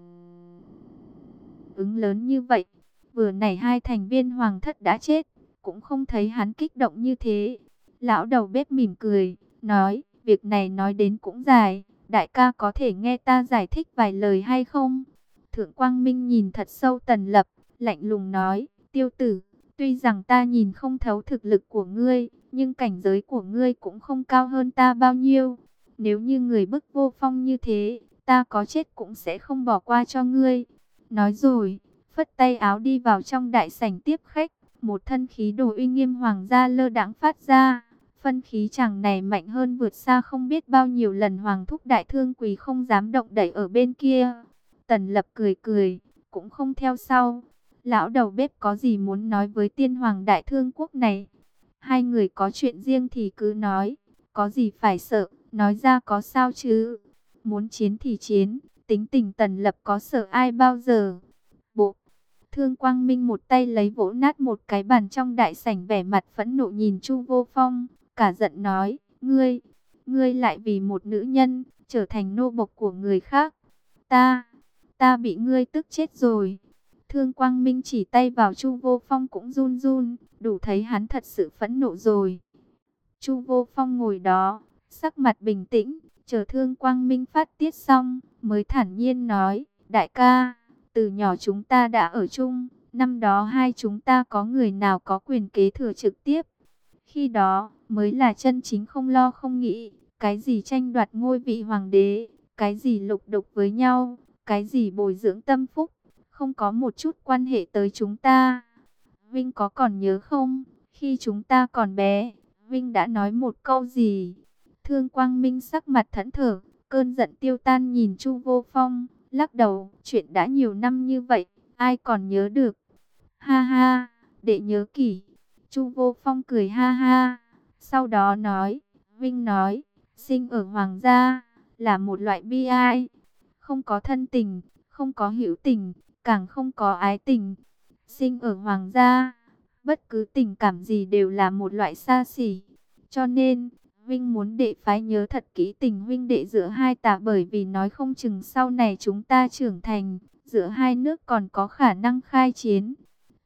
ứng lớn như vậy. Vừa nãy hai thành viên hoàng thất đã chết, cũng không thấy hắn kích động như thế. Lão đầu bếp mỉm cười, nói, việc này nói đến cũng dài, đại ca có thể nghe ta giải thích vài lời hay không? Thượng Quang Minh nhìn thật sâu Tần Lập, lạnh lùng nói, tiêu tử, tuy rằng ta nhìn không thấu thực lực của ngươi, nhưng cảnh giới của ngươi cũng không cao hơn ta bao nhiêu. Nếu như người bức Vô Phong như thế, ta có chết cũng sẽ không bỏ qua cho ngươi. Nói rồi, phất tay áo đi vào trong đại sảnh tiếp khách, một thân khí đồ uy nghiêm hoàng gia lơ đãng phát ra. Phân khí chàng này mạnh hơn vượt xa không biết bao nhiêu lần hoàng thúc đại thương quỳ không dám động đẩy ở bên kia. Tần Lập cười cười, cũng không theo sau. Lão đầu bếp có gì muốn nói với tiên hoàng đại thương quốc này? Hai người có chuyện riêng thì cứ nói, có gì phải sợ, nói ra có sao chứ? Muốn chiến thì chiến, tính tình Tần Lập có sợ ai bao giờ? Bộ Thương Quang Minh một tay lấy vỗ nát một cái bàn trong đại sảnh, vẻ mặt phẫn nộ nhìn Chu Vô Phong, cả giận nói, ngươi, ngươi lại vì một nữ nhân, trở thành nô bộc của người khác. Ta, ta bị ngươi tức chết rồi. Thương Quang Minh chỉ tay vào Chu Vô Phong cũng run run, đủ thấy hắn thật sự phẫn nộ rồi. Chu Vô Phong ngồi đó, sắc mặt bình tĩnh, chờ Thương Quang Minh phát tiết xong, mới thản nhiên nói, đại ca, từ nhỏ chúng ta đã ở chung, năm đó hai chúng ta có người nào có quyền kế thừa trực tiếp. Khi đó, mới là chân chính không lo không nghĩ, cái gì tranh đoạt ngôi vị hoàng đế, cái gì lục đục với nhau, cái gì bồi dưỡng tâm phúc, không có một chút quan hệ tới chúng ta. Vinh có còn nhớ không, khi chúng ta còn bé, Vinh đã nói một câu gì? Thương Quang Minh sắc mặt thẫn thờ, cơn giận tiêu tan nhìn Chu Vô Phong, lắc đầu, chuyện đã nhiều năm như vậy, ai còn nhớ được? Ha ha, để nhớ kỹ. Chu Vô Phong cười ha ha, sau đó nói, Vinh nói, sinh ở hoàng gia, là một loại bi ai, không có thân tình, không có hữu tình, càng không có ái tình. Sinh ở hoàng gia, bất cứ tình cảm gì đều là một loại xa xỉ. Cho nên, Vinh muốn đệ phái nhớ thật kỹ tình huynh đệ giữa hai ta, bởi vì nói không chừng sau này chúng ta trưởng thành, giữa hai nước còn có khả năng khai chiến.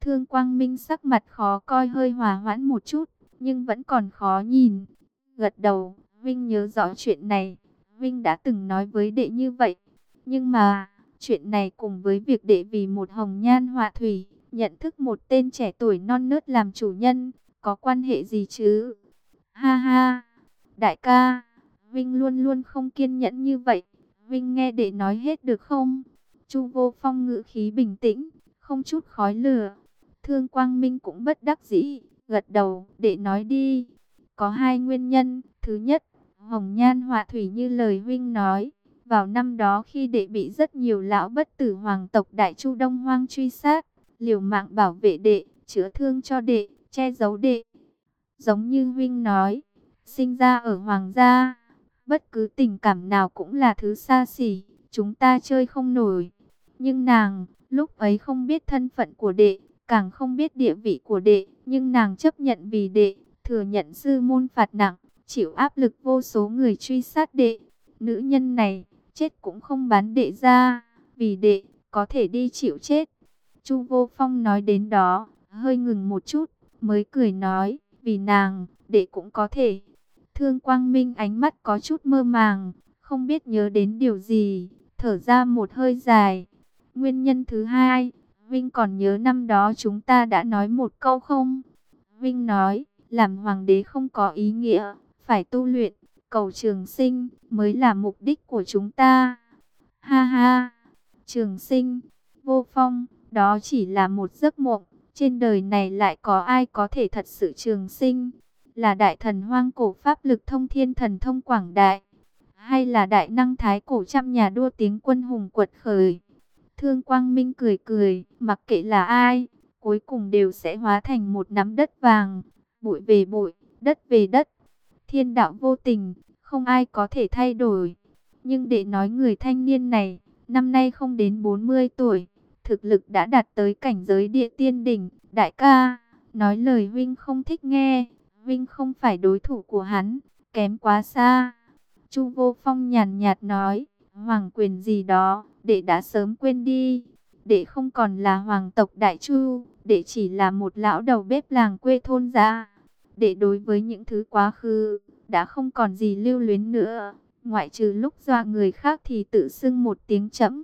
Thương Quang Minh sắc mặt khó coi, hơi hòa hoãn một chút, nhưng vẫn còn khó nhìn. Gật đầu, Vinh nhớ rõ chuyện này, Vinh đã từng nói với đệ như vậy. Nhưng mà, chuyện này cùng với việc đệ vì một hồng nhan họa thủy, nhận thức một tên trẻ tuổi non nớt làm chủ nhân, có quan hệ gì chứ? Ha ha, đại ca, Vinh luôn luôn không kiên nhẫn như vậy. Vinh nghe đệ nói hết được không? Chu Vô Phong ngữ khí bình tĩnh, không chút khói lửa. Thương Quang Minh cũng bất đắc dĩ, gật đầu, đệ nói đi. Có hai nguyên nhân. Thứ nhất, hồng nhan họa thủy như lời Vinh nói. Vào năm đó khi đệ bị rất nhiều lão bất tử hoàng tộc Đại Chu Đông Hoang truy sát, liều mạng bảo vệ đệ, chữa thương cho đệ, che giấu đệ. Giống như Vinh nói, sinh ra ở hoàng gia, bất cứ tình cảm nào cũng là thứ xa xỉ, chúng ta chơi không nổi. Nhưng nàng, lúc ấy không biết thân phận của đệ, càng không biết địa vị của đệ, nhưng nàng chấp nhận vì đệ, thừa nhận sư môn phạt nặng, chịu áp lực vô số người truy sát đệ. Nữ nhân này, chết cũng không bán đệ ra, vì đệ, có thể đi chịu chết. Chu Vô Phong nói đến đó, hơi ngừng một chút, mới cười nói, vì nàng, đệ cũng có thể. Thương Quang Minh ánh mắt có chút mơ màng, không biết nhớ đến điều gì, thở ra một hơi dài. Nguyên nhân thứ hai, Vinh còn nhớ năm đó chúng ta đã nói một câu không? Vinh nói, làm hoàng đế không có ý nghĩa, phải tu luyện, cầu trường sinh mới là mục đích của chúng ta. Ha ha, trường sinh, Vô Phong, đó chỉ là một giấc mộng, trên đời này lại có ai có thể thật sự trường sinh? Là đại thần hoang cổ pháp lực thông thiên thần thông quảng đại, hay là đại năng thái cổ trăm nhà đua tiếng quân hùng quật khởi? Thương Quang Minh cười cười, mặc kệ là ai, cuối cùng đều sẽ hóa thành một nắm đất vàng, bụi về bụi, đất về đất. Thiên đạo vô tình, không ai có thể thay đổi. Nhưng để nói người thanh niên này, năm nay không đến bốn mươi tuổi, thực lực đã đạt tới cảnh giới địa tiên đỉnh. Đại ca, nói lời Vinh không thích nghe, Vinh không phải đối thủ của hắn, kém quá xa. Chu Vô Phong nhàn nhạt nói, hoàng quyền gì đó, đệ đã sớm quên đi. Đệ không còn là hoàng tộc Đại Chu, đệ chỉ là một lão đầu bếp làng quê thôn gia. Đệ đối với những thứ quá khứ, đã không còn gì lưu luyến nữa, ngoại trừ lúc dọa người khác thì tự xưng một tiếng trẫm.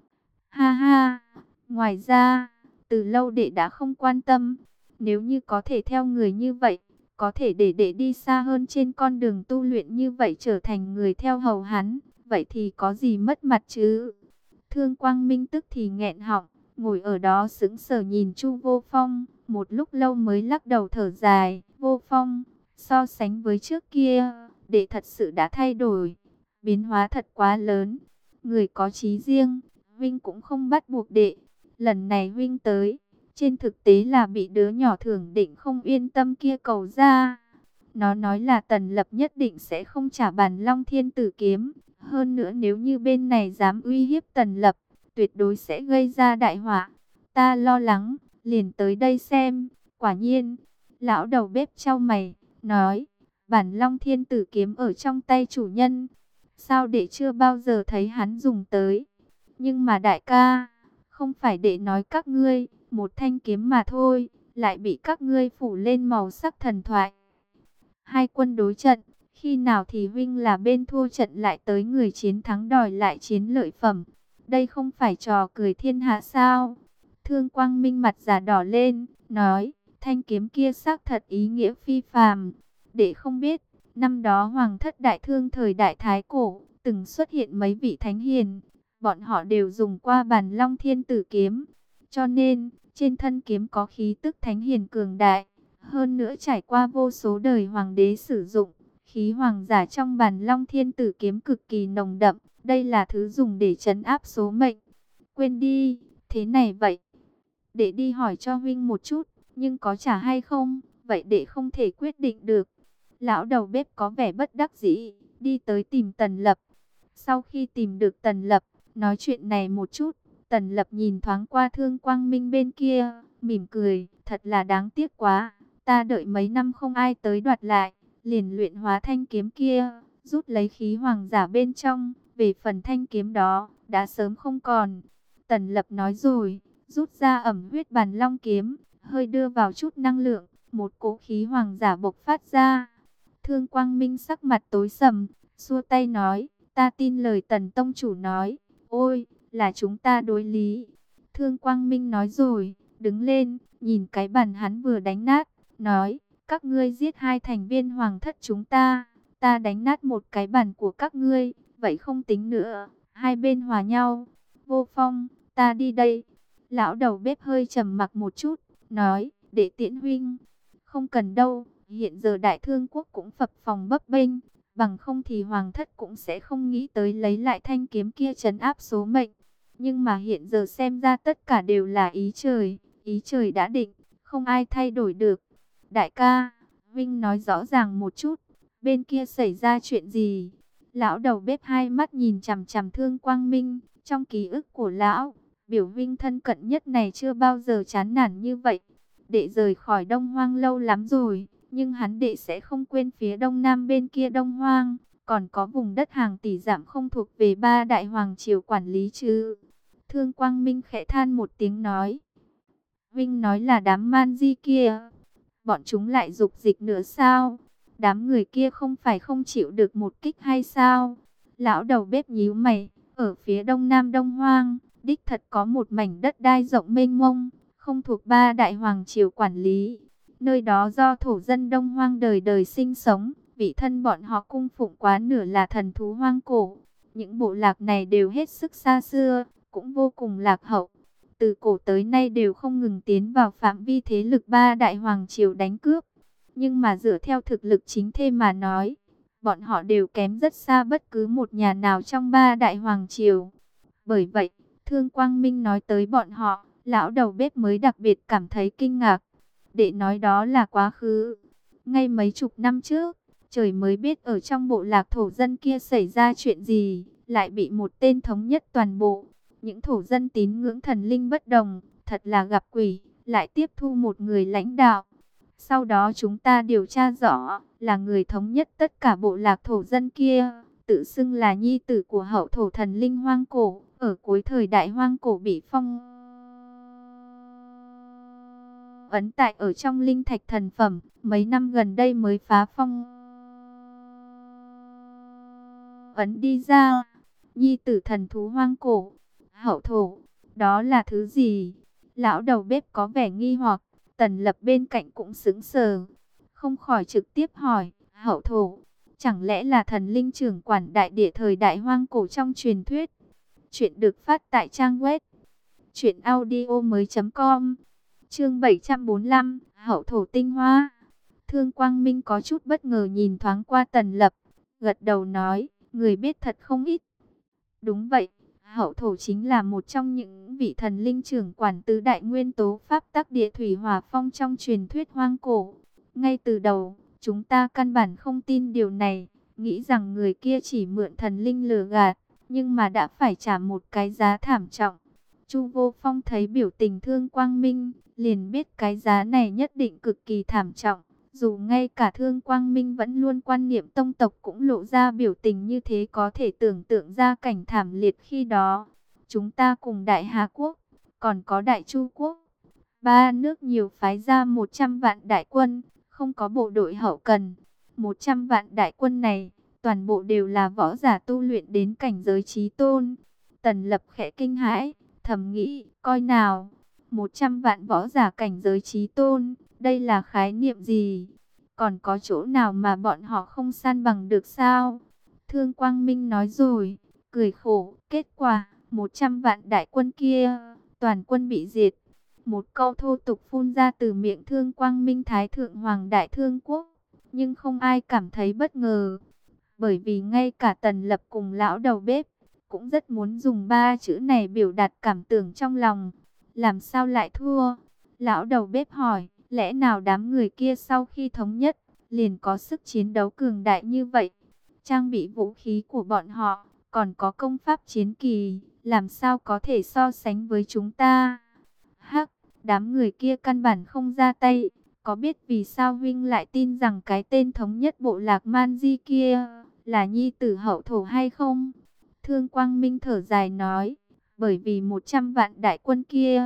Ha ha, ngoài ra, từ lâu đệ đã không quan tâm, nếu như có thể theo người như vậy, có thể để đệ đi xa hơn trên con đường tu luyện như vậy, trở thành người theo hầu hắn, vậy thì có gì mất mặt chứ? Thương Quang Minh tức thì nghẹn họng, ngồi ở đó sững sờ nhìn Chu Vô Phong, một lúc lâu mới lắc đầu thở dài. Vô Phong, so sánh với trước kia, đệ thật sự đã thay đổi, biến hóa thật quá lớn. Người có chí riêng, Vinh cũng không bắt buộc đệ. Lần này Vinh tới, trên thực tế là bị đứa nhỏ Thưởng Định không yên tâm kia cầu ra. Nó nói là Tần Lập nhất định sẽ không trả Bản Long Thiên Tử Kiếm. Hơn nữa nếu như bên này dám uy hiếp Tần Lập, tuyệt đối sẽ gây ra đại họa. Ta lo lắng, liền tới đây xem. Quả nhiên, lão đầu bếp chau mày, nói, Bản Long Thiên Tử Kiếm ở trong tay chủ nhân. Sao đệ chưa bao giờ thấy hắn dùng tới? Nhưng mà đại ca, không phải đệ nói các ngươi, một thanh kiếm mà thôi, lại bị các ngươi phủ lên màu sắc thần thoại. Hai quân đối trận, khi nào thì Vinh là bên thua trận lại tới người chiến thắng đòi lại chiến lợi phẩm. Đây không phải trò cười thiên hạ sao? Thương Quang Minh mặt già đỏ lên, nói, thanh kiếm kia xác thật ý nghĩa phi phàm. Để không biết, năm đó Hoàng thất Đại Thương thời Đại Thái Cổ, từng xuất hiện mấy vị thánh hiền. Bọn họ đều dùng qua Bản Long Thiên Tử Kiếm. Cho nên, trên thân kiếm có khí tức thánh hiền cường đại. Hơn nữa trải qua vô số đời hoàng đế sử dụng, khí hoàng giả trong Bản Long Thiên Tử Kiếm cực kỳ nồng đậm. Đây là thứ dùng để trấn áp số mệnh. Quên đi, thế này vậy. Để đi hỏi cho huynh một chút, nhưng có trả hay không, vậy để không thể quyết định được. Lão đầu bếp có vẻ bất đắc dĩ, đi tới tìm Tần Lập. Sau khi tìm được Tần Lập, nói chuyện này một chút, Tần Lập nhìn thoáng qua Thương Quang Minh bên kia, mỉm cười, thật là đáng tiếc quá. Ta đợi mấy năm không ai tới đoạt lại, liền luyện hóa thanh kiếm kia, rút lấy khí hoàng giả bên trong. Về phần thanh kiếm đó, đã sớm không còn. Tần Lập nói rồi, rút ra ẩm huyết bàn long kiếm, hơi đưa vào chút năng lượng, một cỗ khí hoàng giả bộc phát ra. Thương Quang Minh sắc mặt tối sầm, xua tay nói, ta tin lời Tần tông chủ nói, ôi, là chúng ta đối lý. Thương Quang Minh nói rồi, đứng lên, nhìn cái bàn hắn vừa đánh nát, nói, các ngươi giết hai thành viên hoàng thất chúng ta, ta đánh nát một cái bàn của các ngươi, vậy không tính nữa, hai bên hòa nhau. Vô Phong, ta đi đây. Lão đầu bếp hơi trầm mặc một chút, nói, để tiễn huynh. Không cần đâu, hiện giờ đại thương quốc cũng phập phồng bấp bênh, bằng không thì hoàng thất cũng sẽ không nghĩ tới lấy lại thanh kiếm kia trấn áp số mệnh. Nhưng mà hiện giờ xem ra tất cả đều là ý trời, ý trời đã định, không ai thay đổi được. Đại ca, huynh nói rõ ràng một chút, bên kia xảy ra chuyện gì? Lão đầu bếp hai mắt nhìn chằm chằm Thương Quang Minh, trong ký ức của lão, biểu huynh thân cận nhất này chưa bao giờ chán nản như vậy. Đệ rời khỏi Đông Hoang lâu lắm rồi, nhưng hắn đệ sẽ không quên phía đông nam bên kia Đông Hoang, còn có vùng đất hàng tỷ dặm không thuộc về ba đại hoàng triều quản lý chứ. Thương Quang Minh khẽ than một tiếng nói, huynh nói là đám man di kia, bọn chúng lại dục dịch nữa sao? Đám người kia không phải không chịu được một kích hay sao? Lão đầu bếp nhíu mày, ở phía đông nam Đông Hoang, đích thật có một mảnh đất đai rộng mênh mông, không thuộc ba đại hoàng triều quản lý. Nơi đó do thổ dân Đông Hoang đời đời sinh sống, vị thân bọn họ cung phụng quá nửa là thần thú hoang cổ. Những bộ lạc này đều hết sức xa xưa, cũng vô cùng lạc hậu. Từ cổ tới nay đều không ngừng tiến vào phạm vi thế lực ba đại hoàng triều đánh cướp. Nhưng mà dựa theo thực lực chính thê mà nói, bọn họ đều kém rất xa bất cứ một nhà nào trong ba đại hoàng triều. Bởi vậy, Thương Quang Minh nói tới bọn họ, lão đầu bếp mới đặc biệt cảm thấy kinh ngạc. Để nói đó là quá khứ. Ngay mấy chục năm trước, trời mới biết ở trong bộ lạc thổ dân kia xảy ra chuyện gì, lại bị một tên thống nhất toàn bộ. Những thổ dân tín ngưỡng thần linh bất đồng, thật là gặp quỷ, lại tiếp thu một người lãnh đạo. Sau đó chúng ta điều tra rõ, là người thống nhất tất cả bộ lạc thổ dân kia, tự xưng là nhi tử của hậu thổ thần linh hoang cổ, ở cuối thời đại hoang cổ bị phong ấn tại ở trong linh thạch thần phẩm, mấy năm gần đây mới phá phong ấn đi ra. Nhi tử thần thú hoang cổ, hậu thổ, đó là thứ gì? Lão đầu bếp có vẻ nghi hoặc, Tần Lập bên cạnh cũng sững sờ, không khỏi trực tiếp hỏi, hậu thổ, chẳng lẽ là thần linh trưởng quản đại địa thời đại hoang cổ trong truyền thuyết? Chuyện được phát tại trang web truyện audio mới chấm com. Chương bảy trăm bốn mươi lăm, hậu thổ tinh hoa. Thương Quang Minh có chút bất ngờ nhìn thoáng qua Tần Lập, gật đầu nói, người biết thật không ít. Đúng vậy, hậu thổ chính là một trong những vị thần linh trưởng quản tứ đại nguyên tố pháp tắc địa thủy hỏa phong trong truyền thuyết hoang cổ. Ngay từ đầu, chúng ta căn bản không tin điều này, nghĩ rằng người kia chỉ mượn thần linh lừa gạt, nhưng mà đã phải trả một cái giá thảm trọng. Chu Vô Phong thấy biểu tình Thương Quang Minh, liền biết cái giá này nhất định cực kỳ thảm trọng. Dù ngay cả Thương Quang Minh vẫn luôn quan niệm tông tộc cũng lộ ra biểu tình như thế, có thể tưởng tượng ra cảnh thảm liệt khi đó. Chúng ta cùng Đại Hà Quốc, còn có Đại Chu Quốc, ba nước nhiều phái ra một trăm vạn đại quân, không có bộ đội hậu cần. một trăm vạn đại quân này, toàn bộ đều là võ giả tu luyện đến cảnh giới chí tôn. Tần Lập khẽ kinh hãi, thầm nghĩ, coi nào, một trăm vạn võ giả cảnh giới chí tôn, đây là khái niệm gì? Còn có chỗ nào mà bọn họ không san bằng được sao? Thương Quang Minh nói rồi, cười khổ, kết quả, một trăm vạn đại quân kia, toàn quân bị diệt. Một câu thô tục phun ra từ miệng Thương Quang Minh Thái Thượng Hoàng Đại Thương Quốc, nhưng không ai cảm thấy bất ngờ. Bởi vì ngay cả Tần Lập cùng lão đầu bếp, cũng rất muốn dùng ba chữ này biểu đạt cảm tưởng trong lòng. Làm sao lại thua? Lão đầu bếp hỏi, lẽ nào đám người kia sau khi thống nhất, liền có sức chiến đấu cường đại như vậy? Trang bị vũ khí của bọn họ, còn có công pháp chiến kỳ, làm sao có thể so sánh với chúng ta? Hắc, đám người kia căn bản không ra tay. Có biết vì sao huynh lại tin rằng cái tên thống nhất bộ lạc Man Di kia là nhi tử hậu thổ hay không? Thương Quang Minh thở dài nói, bởi vì một trăm vạn đại quân kia,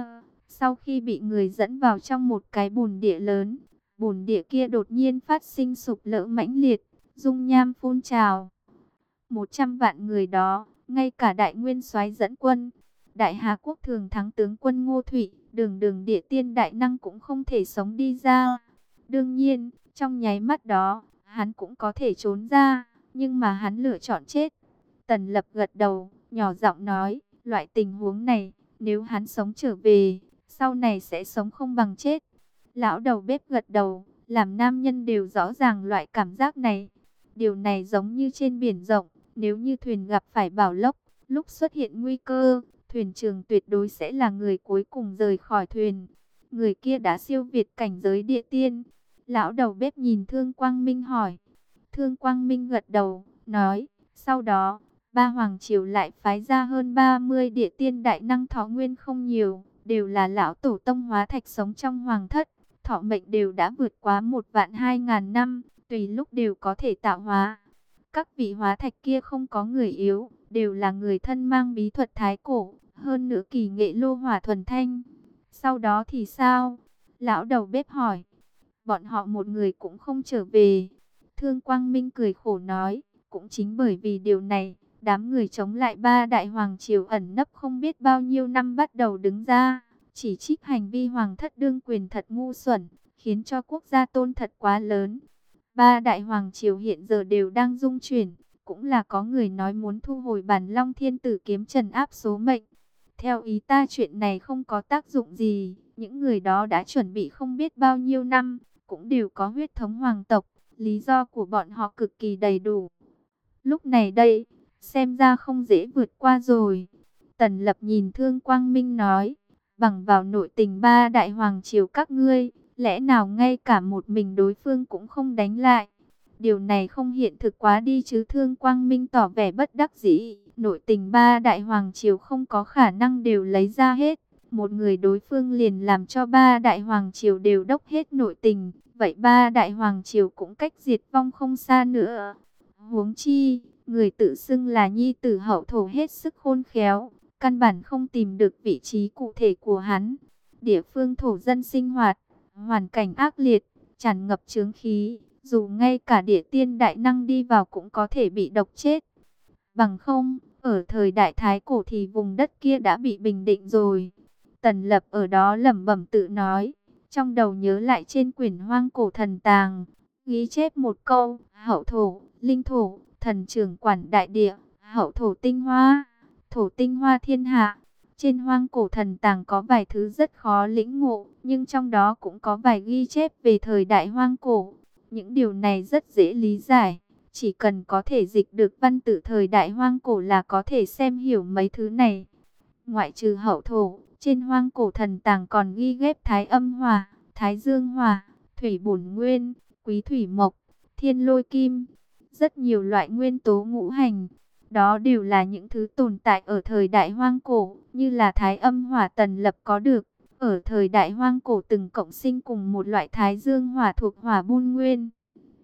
Sau khi bị người dẫn vào trong một cái bồn địa lớn, bồn địa kia đột nhiên phát sinh sụp lở mãnh liệt, dung nham phun trào. Một trăm vạn người đó, ngay cả đại nguyên soái dẫn quân, đại Hà Quốc thường thắng tướng quân Ngô Thụy, đường đường địa tiên đại năng cũng không thể sống đi ra. Đương nhiên, trong nháy mắt đó, hắn cũng có thể trốn ra, nhưng mà hắn lựa chọn chết. Tần Lập gật đầu, nhỏ giọng nói, loại tình huống này, nếu hắn sống trở về, sau này sẽ sống không bằng chết. Lão đầu bếp gật đầu, làm nam nhân đều rõ ràng loại cảm giác này. Điều này giống như trên biển rộng, nếu như thuyền gặp phải bão lốc, lúc xuất hiện nguy cơ, thuyền trưởng tuyệt đối sẽ là người cuối cùng rời khỏi thuyền. Người kia đã siêu việt cảnh giới địa tiên. Lão đầu bếp nhìn Thương Quang Minh hỏi. Thương Quang Minh gật đầu, nói, sau đó, ba hoàng triều lại phái ra hơn ba mươi địa tiên đại năng thọ nguyên không nhiều, đều là lão tổ tông hóa thạch sống trong hoàng thất, thọ mệnh đều đã vượt quá một vạn hai ngàn năm, tùy lúc đều có thể tạo hóa. Các vị hóa thạch kia không có người yếu, đều là người thân mang bí thuật thái cổ, hơn nữa kỳ nghệ lô hỏa thuần thanh. Sau đó thì sao? Lão đầu bếp hỏi. Bọn họ một người cũng không trở về. Thương Quang Minh cười khổ nói, cũng chính bởi vì điều này, đám người chống lại ba đại hoàng triều ẩn nấp không biết bao nhiêu năm bắt đầu đứng ra, chỉ trích hành vi hoàng thất đương quyền thật ngu xuẩn, khiến cho quốc gia tôn thật quá lớn. Ba đại hoàng triều hiện giờ đều đang dung chuyển, cũng là có người nói muốn thu hồi bản Long Thiên Tử kiếm trần áp số mệnh. Theo ý ta chuyện này không có tác dụng gì, những người đó đã chuẩn bị không biết bao nhiêu năm, cũng đều có huyết thống hoàng tộc, lý do của bọn họ cực kỳ đầy đủ. Lúc này đây, xem ra không dễ vượt qua rồi. Tần Lập nhìn Thương Quang Minh nói, bằng vào nội tình ba đại hoàng triều các ngươi, lẽ nào ngay cả một mình đối phương cũng không đánh lại? Điều này không hiện thực quá đi chứ. Thương Quang Minh tỏ vẻ bất đắc dĩ. Nội tình ba đại hoàng triều không có khả năng đều lấy ra hết. Một người đối phương liền làm cho ba đại hoàng triều đều đốc hết nội tình. Vậy ba đại hoàng triều cũng cách diệt vong không xa nữa. Huống chi, người tự xưng là nhi tử hậu thổ hết sức khôn khéo, căn bản không tìm được vị trí cụ thể của hắn. Địa phương thổ dân sinh hoạt, hoàn cảnh ác liệt, tràn ngập chướng khí, dù ngay cả địa tiên đại năng đi vào cũng có thể bị độc chết. Bằng không, ở thời đại Thái Cổ thì vùng đất kia đã bị bình định rồi. Tần Lập ở đó lẩm bẩm tự nói, trong đầu nhớ lại trên quyển Hoang Cổ Thần Tàng, ghi chép một câu, hậu thổ, linh thổ, thần trưởng quản đại địa, hậu thổ tinh hoa, thổ tinh hoa thiên hạ. Trên Hoang Cổ Thần Tàng có vài thứ rất khó lĩnh ngộ, nhưng trong đó cũng có vài ghi chép về thời đại Hoang Cổ. Những điều này rất dễ lý giải, chỉ cần có thể dịch được văn tự thời đại Hoang Cổ là có thể xem hiểu mấy thứ này. Ngoại trừ hậu thổ, trên Hoang Cổ Thần Tàng còn ghi ghép thái âm hỏa, thái dương hỏa, thủy bổn nguyên, quý thủy mộc, thiên lôi kim, rất nhiều loại nguyên tố ngũ hành. Đó đều là những thứ tồn tại ở thời đại Hoang Cổ, như là thái âm hỏa Tần Lập có được. Ở thời đại Hoang Cổ từng cộng sinh cùng một loại thái dương hỏa thuộc hỏa bôn nguyên.